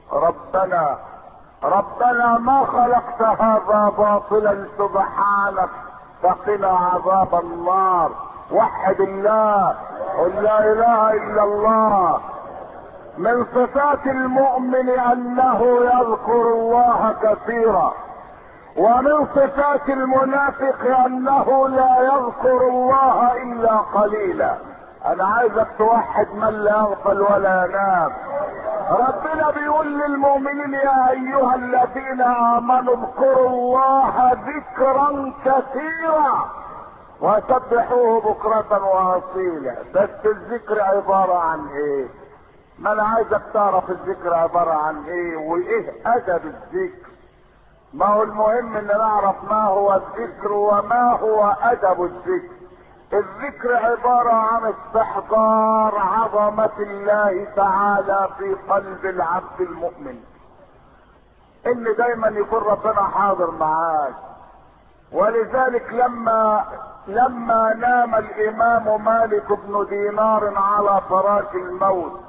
A: ربنا ما خلقت هذا باطلا سبحانك فقنا عذاب النار. وحد الله، قل لا اله الا الله. من صفات المؤمن انه يذكر الله كثيرا، ومن صفات المنافق انه لا يذكر الله الا قليلا. انا عايزك توحد من لا يغفل ولا ينام. ربنا بيقول للمؤمنين يا ايها الذين امنوا اذكروا الله ذكرا كثيرا وسبحوه بكرة واصيلا. بس الذكر عبارة عن ايه؟ ما انا عايزك تعرف الذكر عبارة عن ايه وايه ادب الذكر. ما هو المهم ان نعرف ما هو الذكر وما هو ادب الذكر. الذكر عبارة عن استحضار عظمة الله تعالى في قلب العبد المؤمن، ان دايما يكون ربنا حاضر معاك. ولذلك لما نام الامام مالك بن دينار على فراش الموت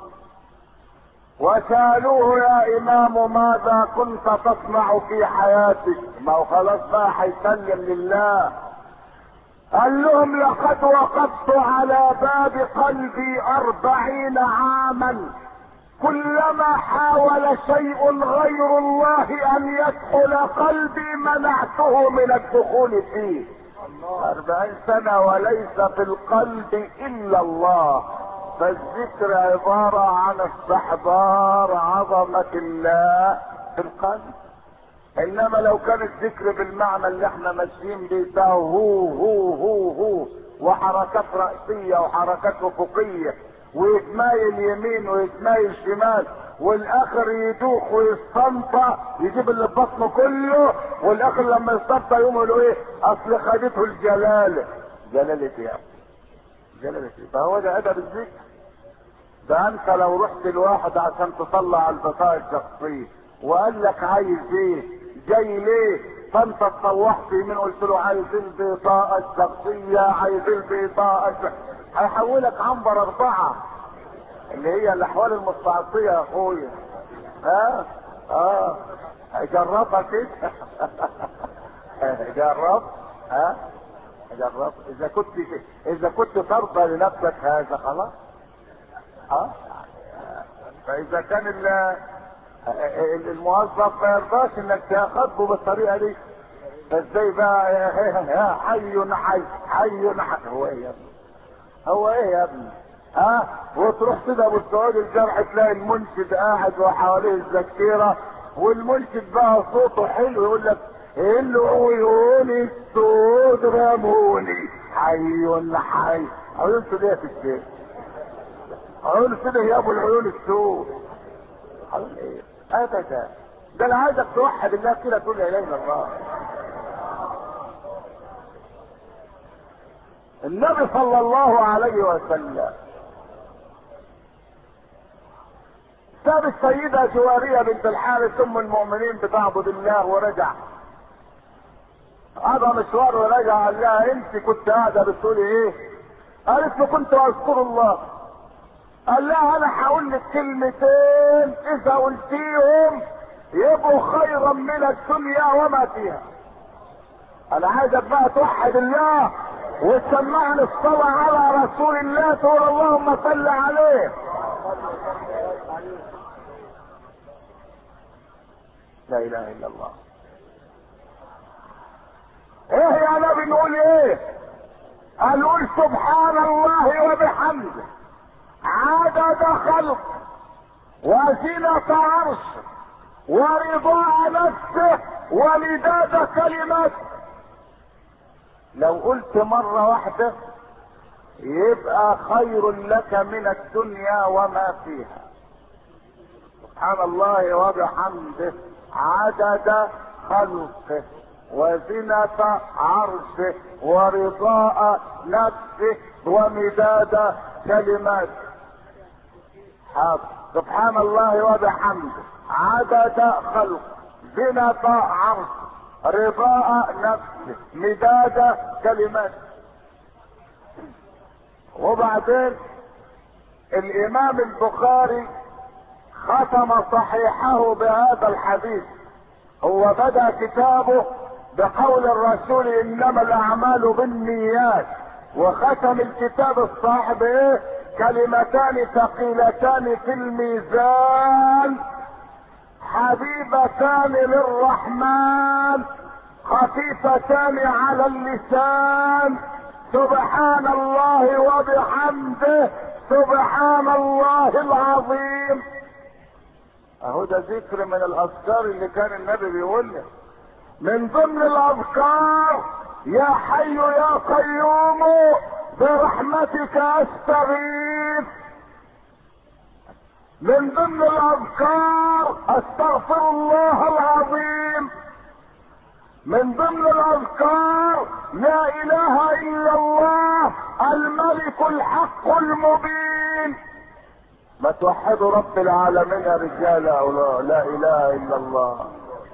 A: وسألوه يا امام ماذا كنت تصنع في حياتك؟ ما هو خلاص بقى هيسلم لله. قال لهم لقد وقفت على باب قلبي 40 عاما كلما حاول شيء غير الله ان يدخل قلبي منعته من الدخول فيه. 40 سنة وليس في القلب الا الله. فالذكر عبارة عن استحضار عظمة الله في القلب. انما لو كان الذكر بالمعنى اللي احنا ماشيين بيه ده هو وحركات رأسية وحركات افقية ويتمايل يمين ويتمايل شمال والاخر يدوخ ويستنطع يجيب اللي في بطنه كله، والاخر لما يستنطع يقوم يقولوا ايه؟ اصل خدته الجلالة. جلالة ايه؟ جلالة ايه؟ فهو ده ادب الذكر. ده انت لو رحت لواحد عشان تطلع البطاقة الشخصية وقال لك عايز ايه؟ جاي ليه؟ فانت اتطوحت يمين قلت له عايز البطاقة الشخصية، عايز البطاقة هيحولك عنبر 4 اللي هي الاحوال المستعصية يا اخويا. جربها كده. جرب. جرب. اذا كنت ترضى لنفسك هذا خلاص. فاذا كان الموظف ما يرضاش انك تاخده بالطريقه دي، فازاي بقى يا حي هو ايه يا ابني؟ هو ايه يا ابني؟ وتروح كده بالسعود الجرح تلاقي المنشد قاعد وحواليه الذكيره، والمنشد بقى صوته حلو يقول لك العيون السود رموني حي عيون سوداء في الشيخ، عيون سوداء يا ابو العيون السود. عيون ايه؟ ابدا. ده انا عايزك توحد الله كده تقول لا اله الا الله. النبي صلى الله عليه وسلم ساب السيدة جوارية بنت الحارث ام المؤمنين بتعبد الله ورجع قضى مشوار ورجع قال لها انت كنت قاعده بتقولي ايه؟ قالت له كنت اذكر الله. قال لها انا هقول لك كلمتين اذا قلتيهم يبقوا خيرا من الدنيا وما فيها. انا عايزك بقى توحد الله وتسمعني الصلاة على رسول الله، تقول اللهم صل عليه. لا اله الا الله. ايه يا نبي نقول ايه؟ قال سبحان الله وبحمده عدد خلق وزنة عرشه ورضاء نفسه ومداد كلماته. لو قلت مرة واحدة يبقى خير لك من الدنيا وما فيها. سبحان الله وبحمده عدد خلقه وزنة عرشه ورضاء نفسه ومداد كلماته. حاضر. سبحان الله وبحمده عدد خلقه زنة عرشه رضاء نفسه مداد كلماته. وبعدين الامام البخاري ختم صحيحه بهذا الحديث. هو بدأ كتابه بقول الرسول انما الاعمال بالنيات، وختم الكتاب الصحيح بايه؟ كلمتان ثقيلتان في الميزان حبيبتان للرحمن خفيفتان على اللسان سبحان الله وبحمده سبحان الله العظيم. اهو ده ذكر من الاذكار اللي كان النبي بيقولها. من ضمن الاذكار يا حي يا قيوم برحمتك استغيث. من ضمن الاذكار استغفر الله العظيم. من ضمن الاذكار لا اله الا الله الملك الحق المبين. ما توحدوا رب العالمين يا رجال او لا اله الا الله.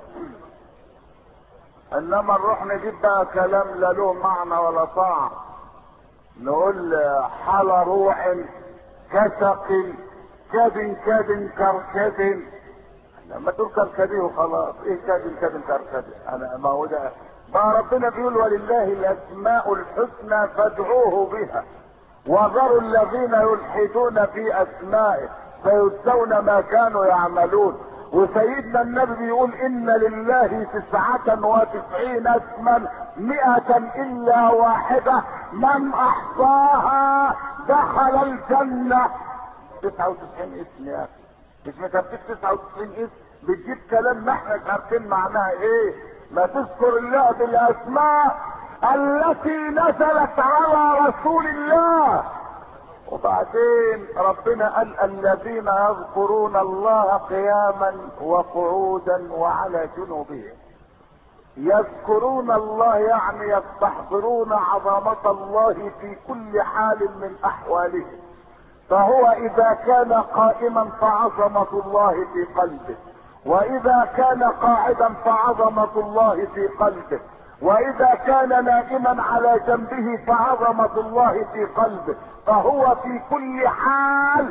A: انما نروح نجيب بقى كلام لا له معنى ولا طعم، نقول حال روح كسق كاد كركد. لما تقول كركدي وخلاص، ايه كاد كركدي؟ انا ما هو ده بقى ربنا بيقول ولله الاسماء الحسنى فادعوه بها وذروا الذين يلحدون في اسمائه سيجزون ما كانوا يعملون. وسيدنا النبي بيقول ان لله 99 اسما 100 الا واحدة من احصاها دخل الجنة. 99 اسم يا اخي، مش مكفيك 99 اسم بتجيب كلام ما احنا عارفين معناها ايه. ما تذكر الله بالاسماء التي نزلت على رسول الله. وبعدين ربنا قال الذين يذكرون الله قياما وقعودا وعلى جنوبهم. يذكرون الله يعني يستحضرون عظمة الله في كل حال من احوالهم. فهو اذا كان قائما فعظمة الله في قلبه، واذا كان قاعدا فعظمة الله في قلبه، واذا كان نائما على جنبه فعظمة الله في قلبه. فهو في كل حال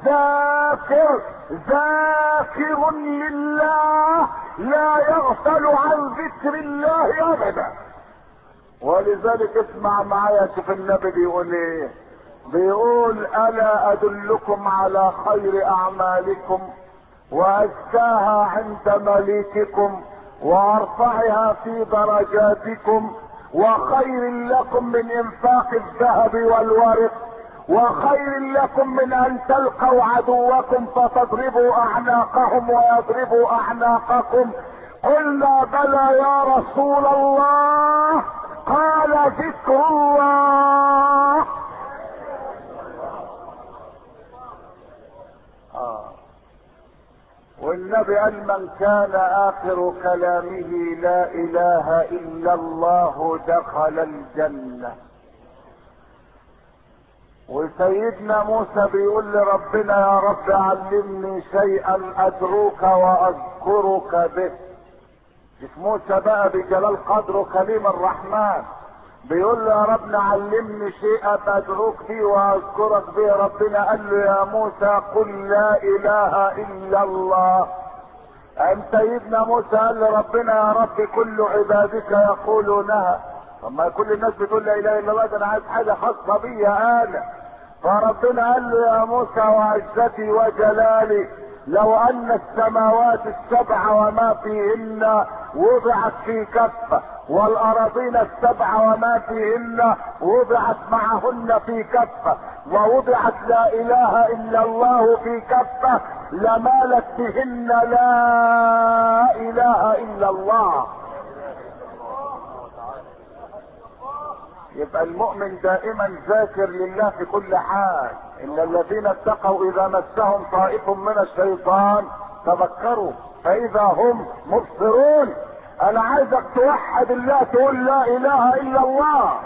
A: ذاكر لله لا يغفل عن ذكر الله ابدا. ولذلك اسمع معايا شوف النبي بيقول ايه. بيقول الا ادلكم على خير اعمالكم وازكاها عند مليككم وارفعها في درجاتكم وخير لكم من انفاق الذهب والورق وخير لكم من ان تلقوا عدوكم فتضربوا اعناقهم ويضربوا اعناقكم. قلنا بلى يا رسول الله. قال ذكر الله. والنبي قال من كان اخر كلامه لا اله الا الله دخل الجنة. وسيدنا موسى بيقول لربنا يا رب علمني شيئا ادعوك واذكرك به. شوف موسى بقى بجلال قدره كريم الرحمن بيقول له يا رب علمني شيئا ادعوك فيه واذكرك به. ربنا قال له يا موسى قل لا اله الا الله. قام سيدنا موسى قال له ربنا يا رب كل عبادك يقولونها. طب ما كل الناس بتقول لا اله الا الله، ده انا عايز حاجه خاصه بيا انا. فربنا قال له يا موسى وعزتي وجلالي لو ان السماوات السبع وما فيهن وضعت في كفة والأراضين السبع وما فيهن وضعت معهن في كفة ووضعت لا إله إلا الله في كفة لمالت بهن لا إله إلا الله. يبقى المؤمن دائما ذاكر لله في كل حال. إن الذين اتقوا إذا مسهم طائف من الشيطان تذكروا فإذا هم مبصرون. أنا عايزك توحد الله، تقول لا إله إلا الله.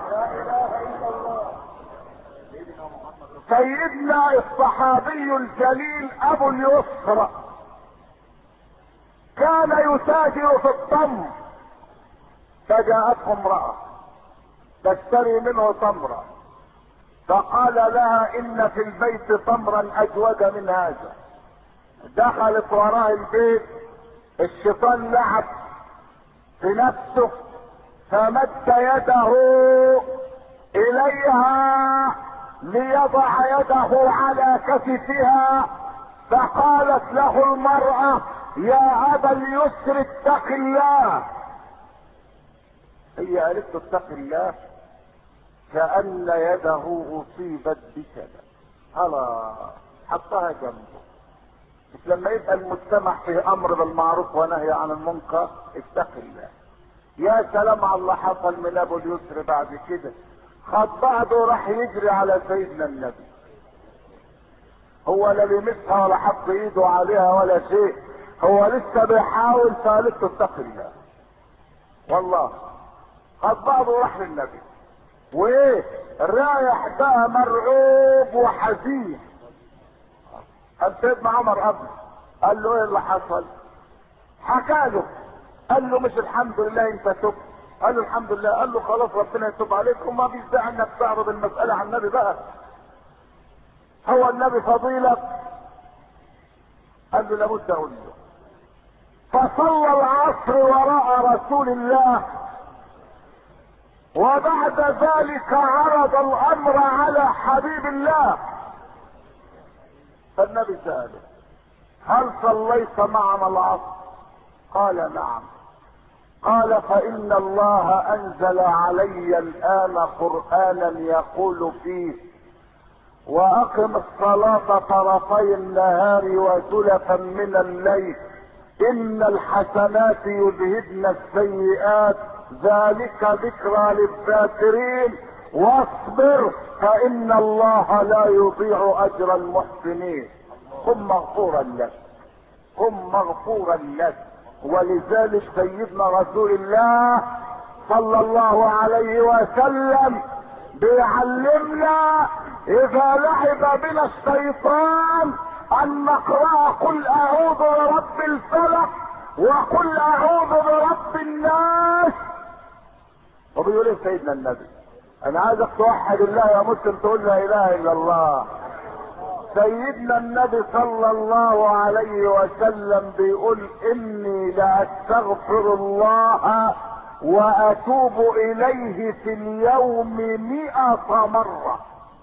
A: سيدنا الصحابي الجليل أبو اليسر كان يتاجر في التمر، فجاءته امرأة تشتري منه تمرا، فقال لها ان في البيت تمرا اجود من هذا. دخلت وراء البيت، الشيطان لعب في نفسه فمد يده اليها ليضع يده على كتفها، فقالت له المرأة يا ابا اليسر اتق الله. هي قالت له اتق الله كأن يده اصيبت بشلل، خلاص حطها جنبه. مش لما يبقى المجتمع في امر بالمعروف ونهي عن المنكر اتق الله. يا سلام على اللي حصل من ابو اليسر بعد كده، خد بعضه راح يجري على سيدنا النبي. هو لا بيمسها ولا حط ايده عليها ولا شيء، هو لسه بيحاول. فقالت له اتق الله. والله خد بعضه وراح للنبي، وايه رايح بقى مرعوب وحزين. قال سيدنا عمر قبل قال له ايه اللي حصل؟ حكى له، قال له مش الحمد لله انت تبت؟ قال له الحمد لله. قال له خلاص ربنا يتوب عليك، وما فيش داعي انك تعرض المساله على النبي بقى، هو النبي فضيلك. قال له لابد اقول له. فصلى العصر وراء رسول الله، وبعد ذلك عرض الامر على حبيب الله. فالنبي سأله هل صليت معنا العصر؟ قال نعم. قال فإن الله أنزل علي الآن قرآنا يقول فيه وأقم الصلاة طرفي النهار وزلفا من الليل إن الحسنات يذهبن السيئات ذلك ذكرى للذاكرين واصبر فإن الله لا يضيع أجر المحسنين. قم مغفورا لك، قم مغفورا لك. ولذلك سيدنا رسول الله صلى الله عليه وسلم بيعلمنا إذا لعب بنا الشيطان أن نقرأ قل أعوذ برب الفلق وقل أعوذ برب الناس. وبيقول ايه سيدنا النبي؟ انا عايزك توحد الله يا مسلم، تقول لا اله الا الله. سيدنا النبي صلى الله عليه وسلم بيقول اني لاستغفر الله واتوب اليه في اليوم 100 مرة.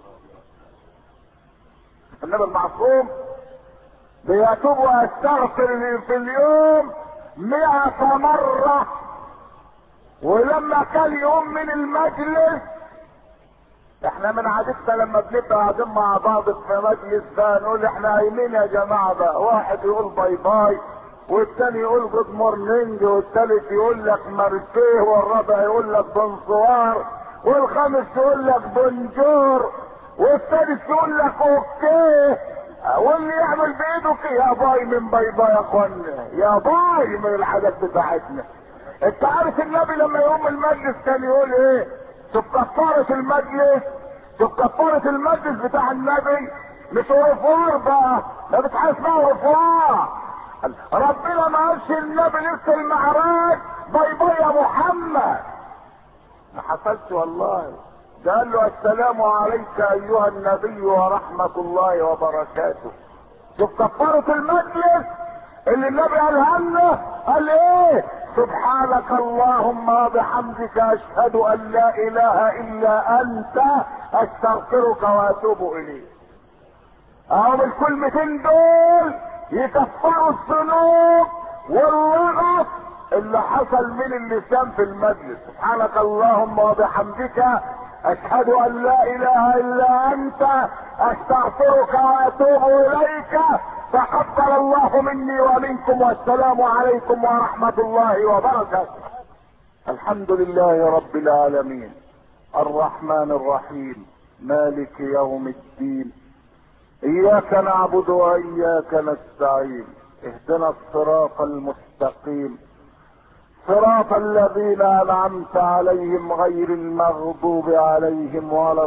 A: النبي المعصوم بيتوب ويستغفر في اليوم 100 مرة. ولما كان يوم من المجلس، احنا من عادتنا لما بنبقى قاعدين مع بعض في مجلس بقى نقول احنا قايمين يا جماعه بقى، واحد يقول باي باي والتاني يقول جود مورنينج والتالت يقول لك مارسيه والرابع يقول لك بونسوار والخامس يقول لك بونجور والسادس يقول لك اوكي، واللي يعمل بايده كده يا باي من باي باي يا اخوانا، يا باي من الحاجات بتاعتنا. انت عارف النبي لما يقوم المجلس كان يقول ايه؟ شوف كفارة المجلس، شوف كفارة المجلس بتاع النبي، مش غفار بقى، ده مش حاجة اسمها غفار. ربنا ما قالش النبي لسه المعراج باي باي يا محمد. ما حصلش والله. ده قال له السلام عليك ايها النبي ورحمة الله وبركاته. شوف كفارة المجلس اللي النبي قالها لنا، قال ايه؟ سبحانك اللهم وبحمدك اشهد ان لا اله الا انت استغفرك واتوب اليك. اهو بالكلمتين دول يكفروا الذنوب والرغب اللي حصل من اللسان في المجلس. سبحانك اللهم وبحمدك اشهد ان لا اله الا انت استغفرك واتوب اليك، تقبل الله مني ومنكم والسلام عليكم ورحمة الله وبركاته. الحمد لله رب العالمين الرحمن الرحيم مالك يوم الدين، اياك نعبد واياك نستعين، اهدنا الصراط المستقيم صراط الذين انعمت عليهم غير المغضوب عليهم ولا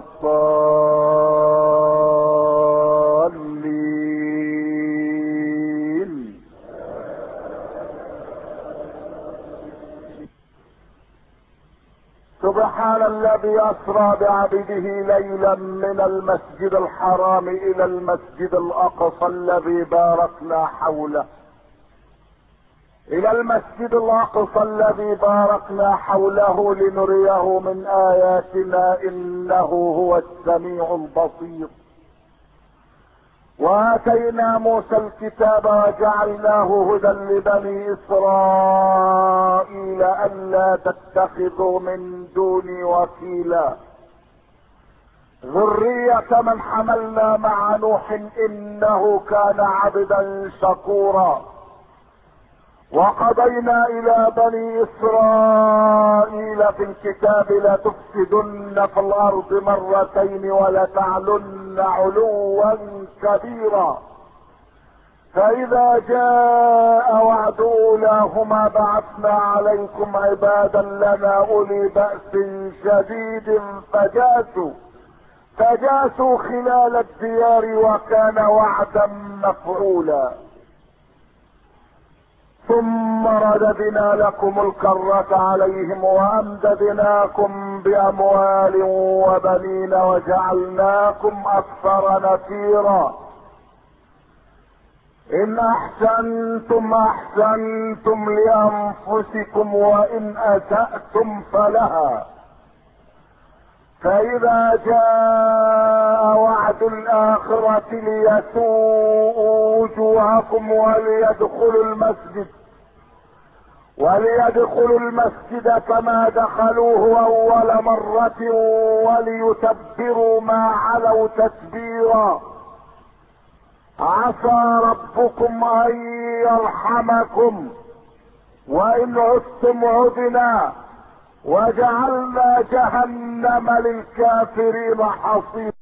A: الضالين. سبحان الذي اسرى بعبده ليلا من المسجد الحرام الى المسجد الاقصى الذي باركنا حوله، الى المسجد الاقصى الذي باركنا حوله لنريه من اياتنا انه هو السميع البصير. واتينا موسى الكتاب وجعلناه هدى لبني اسرائيل الا تتخذوا من دوني وكيلا ذرية من حملنا مع نوح انه كان عبدا شكورا. وقضينا الى بني اسرائيل في الكتاب لتفسدن في الارض مرتين ولتعلن علوا كبيرا، فاذا جاء وعد اولاهما بعثنا عليكم عبادا لنا اولي بأس شديد فجاسوا خلال الديار وكان وعدا مفعولا. ثم رددنا لكم الكرة عليهم وامددناكم باموال وبنين وجعلناكم اكثر نفيرا. ان احسنتم احسنتم لانفسكم وان اسأتم فلها، فاذا جاء وعد الاخرة ليسوءوا وجوهكم وليدخلوا المسجد كما دخلوه اول مرة وليتبروا ما علوا تتبيرا. عسى ربكم ان يرحمكم وان عدتم عدنا وجعلنا جهنم للكافرين حصيرا.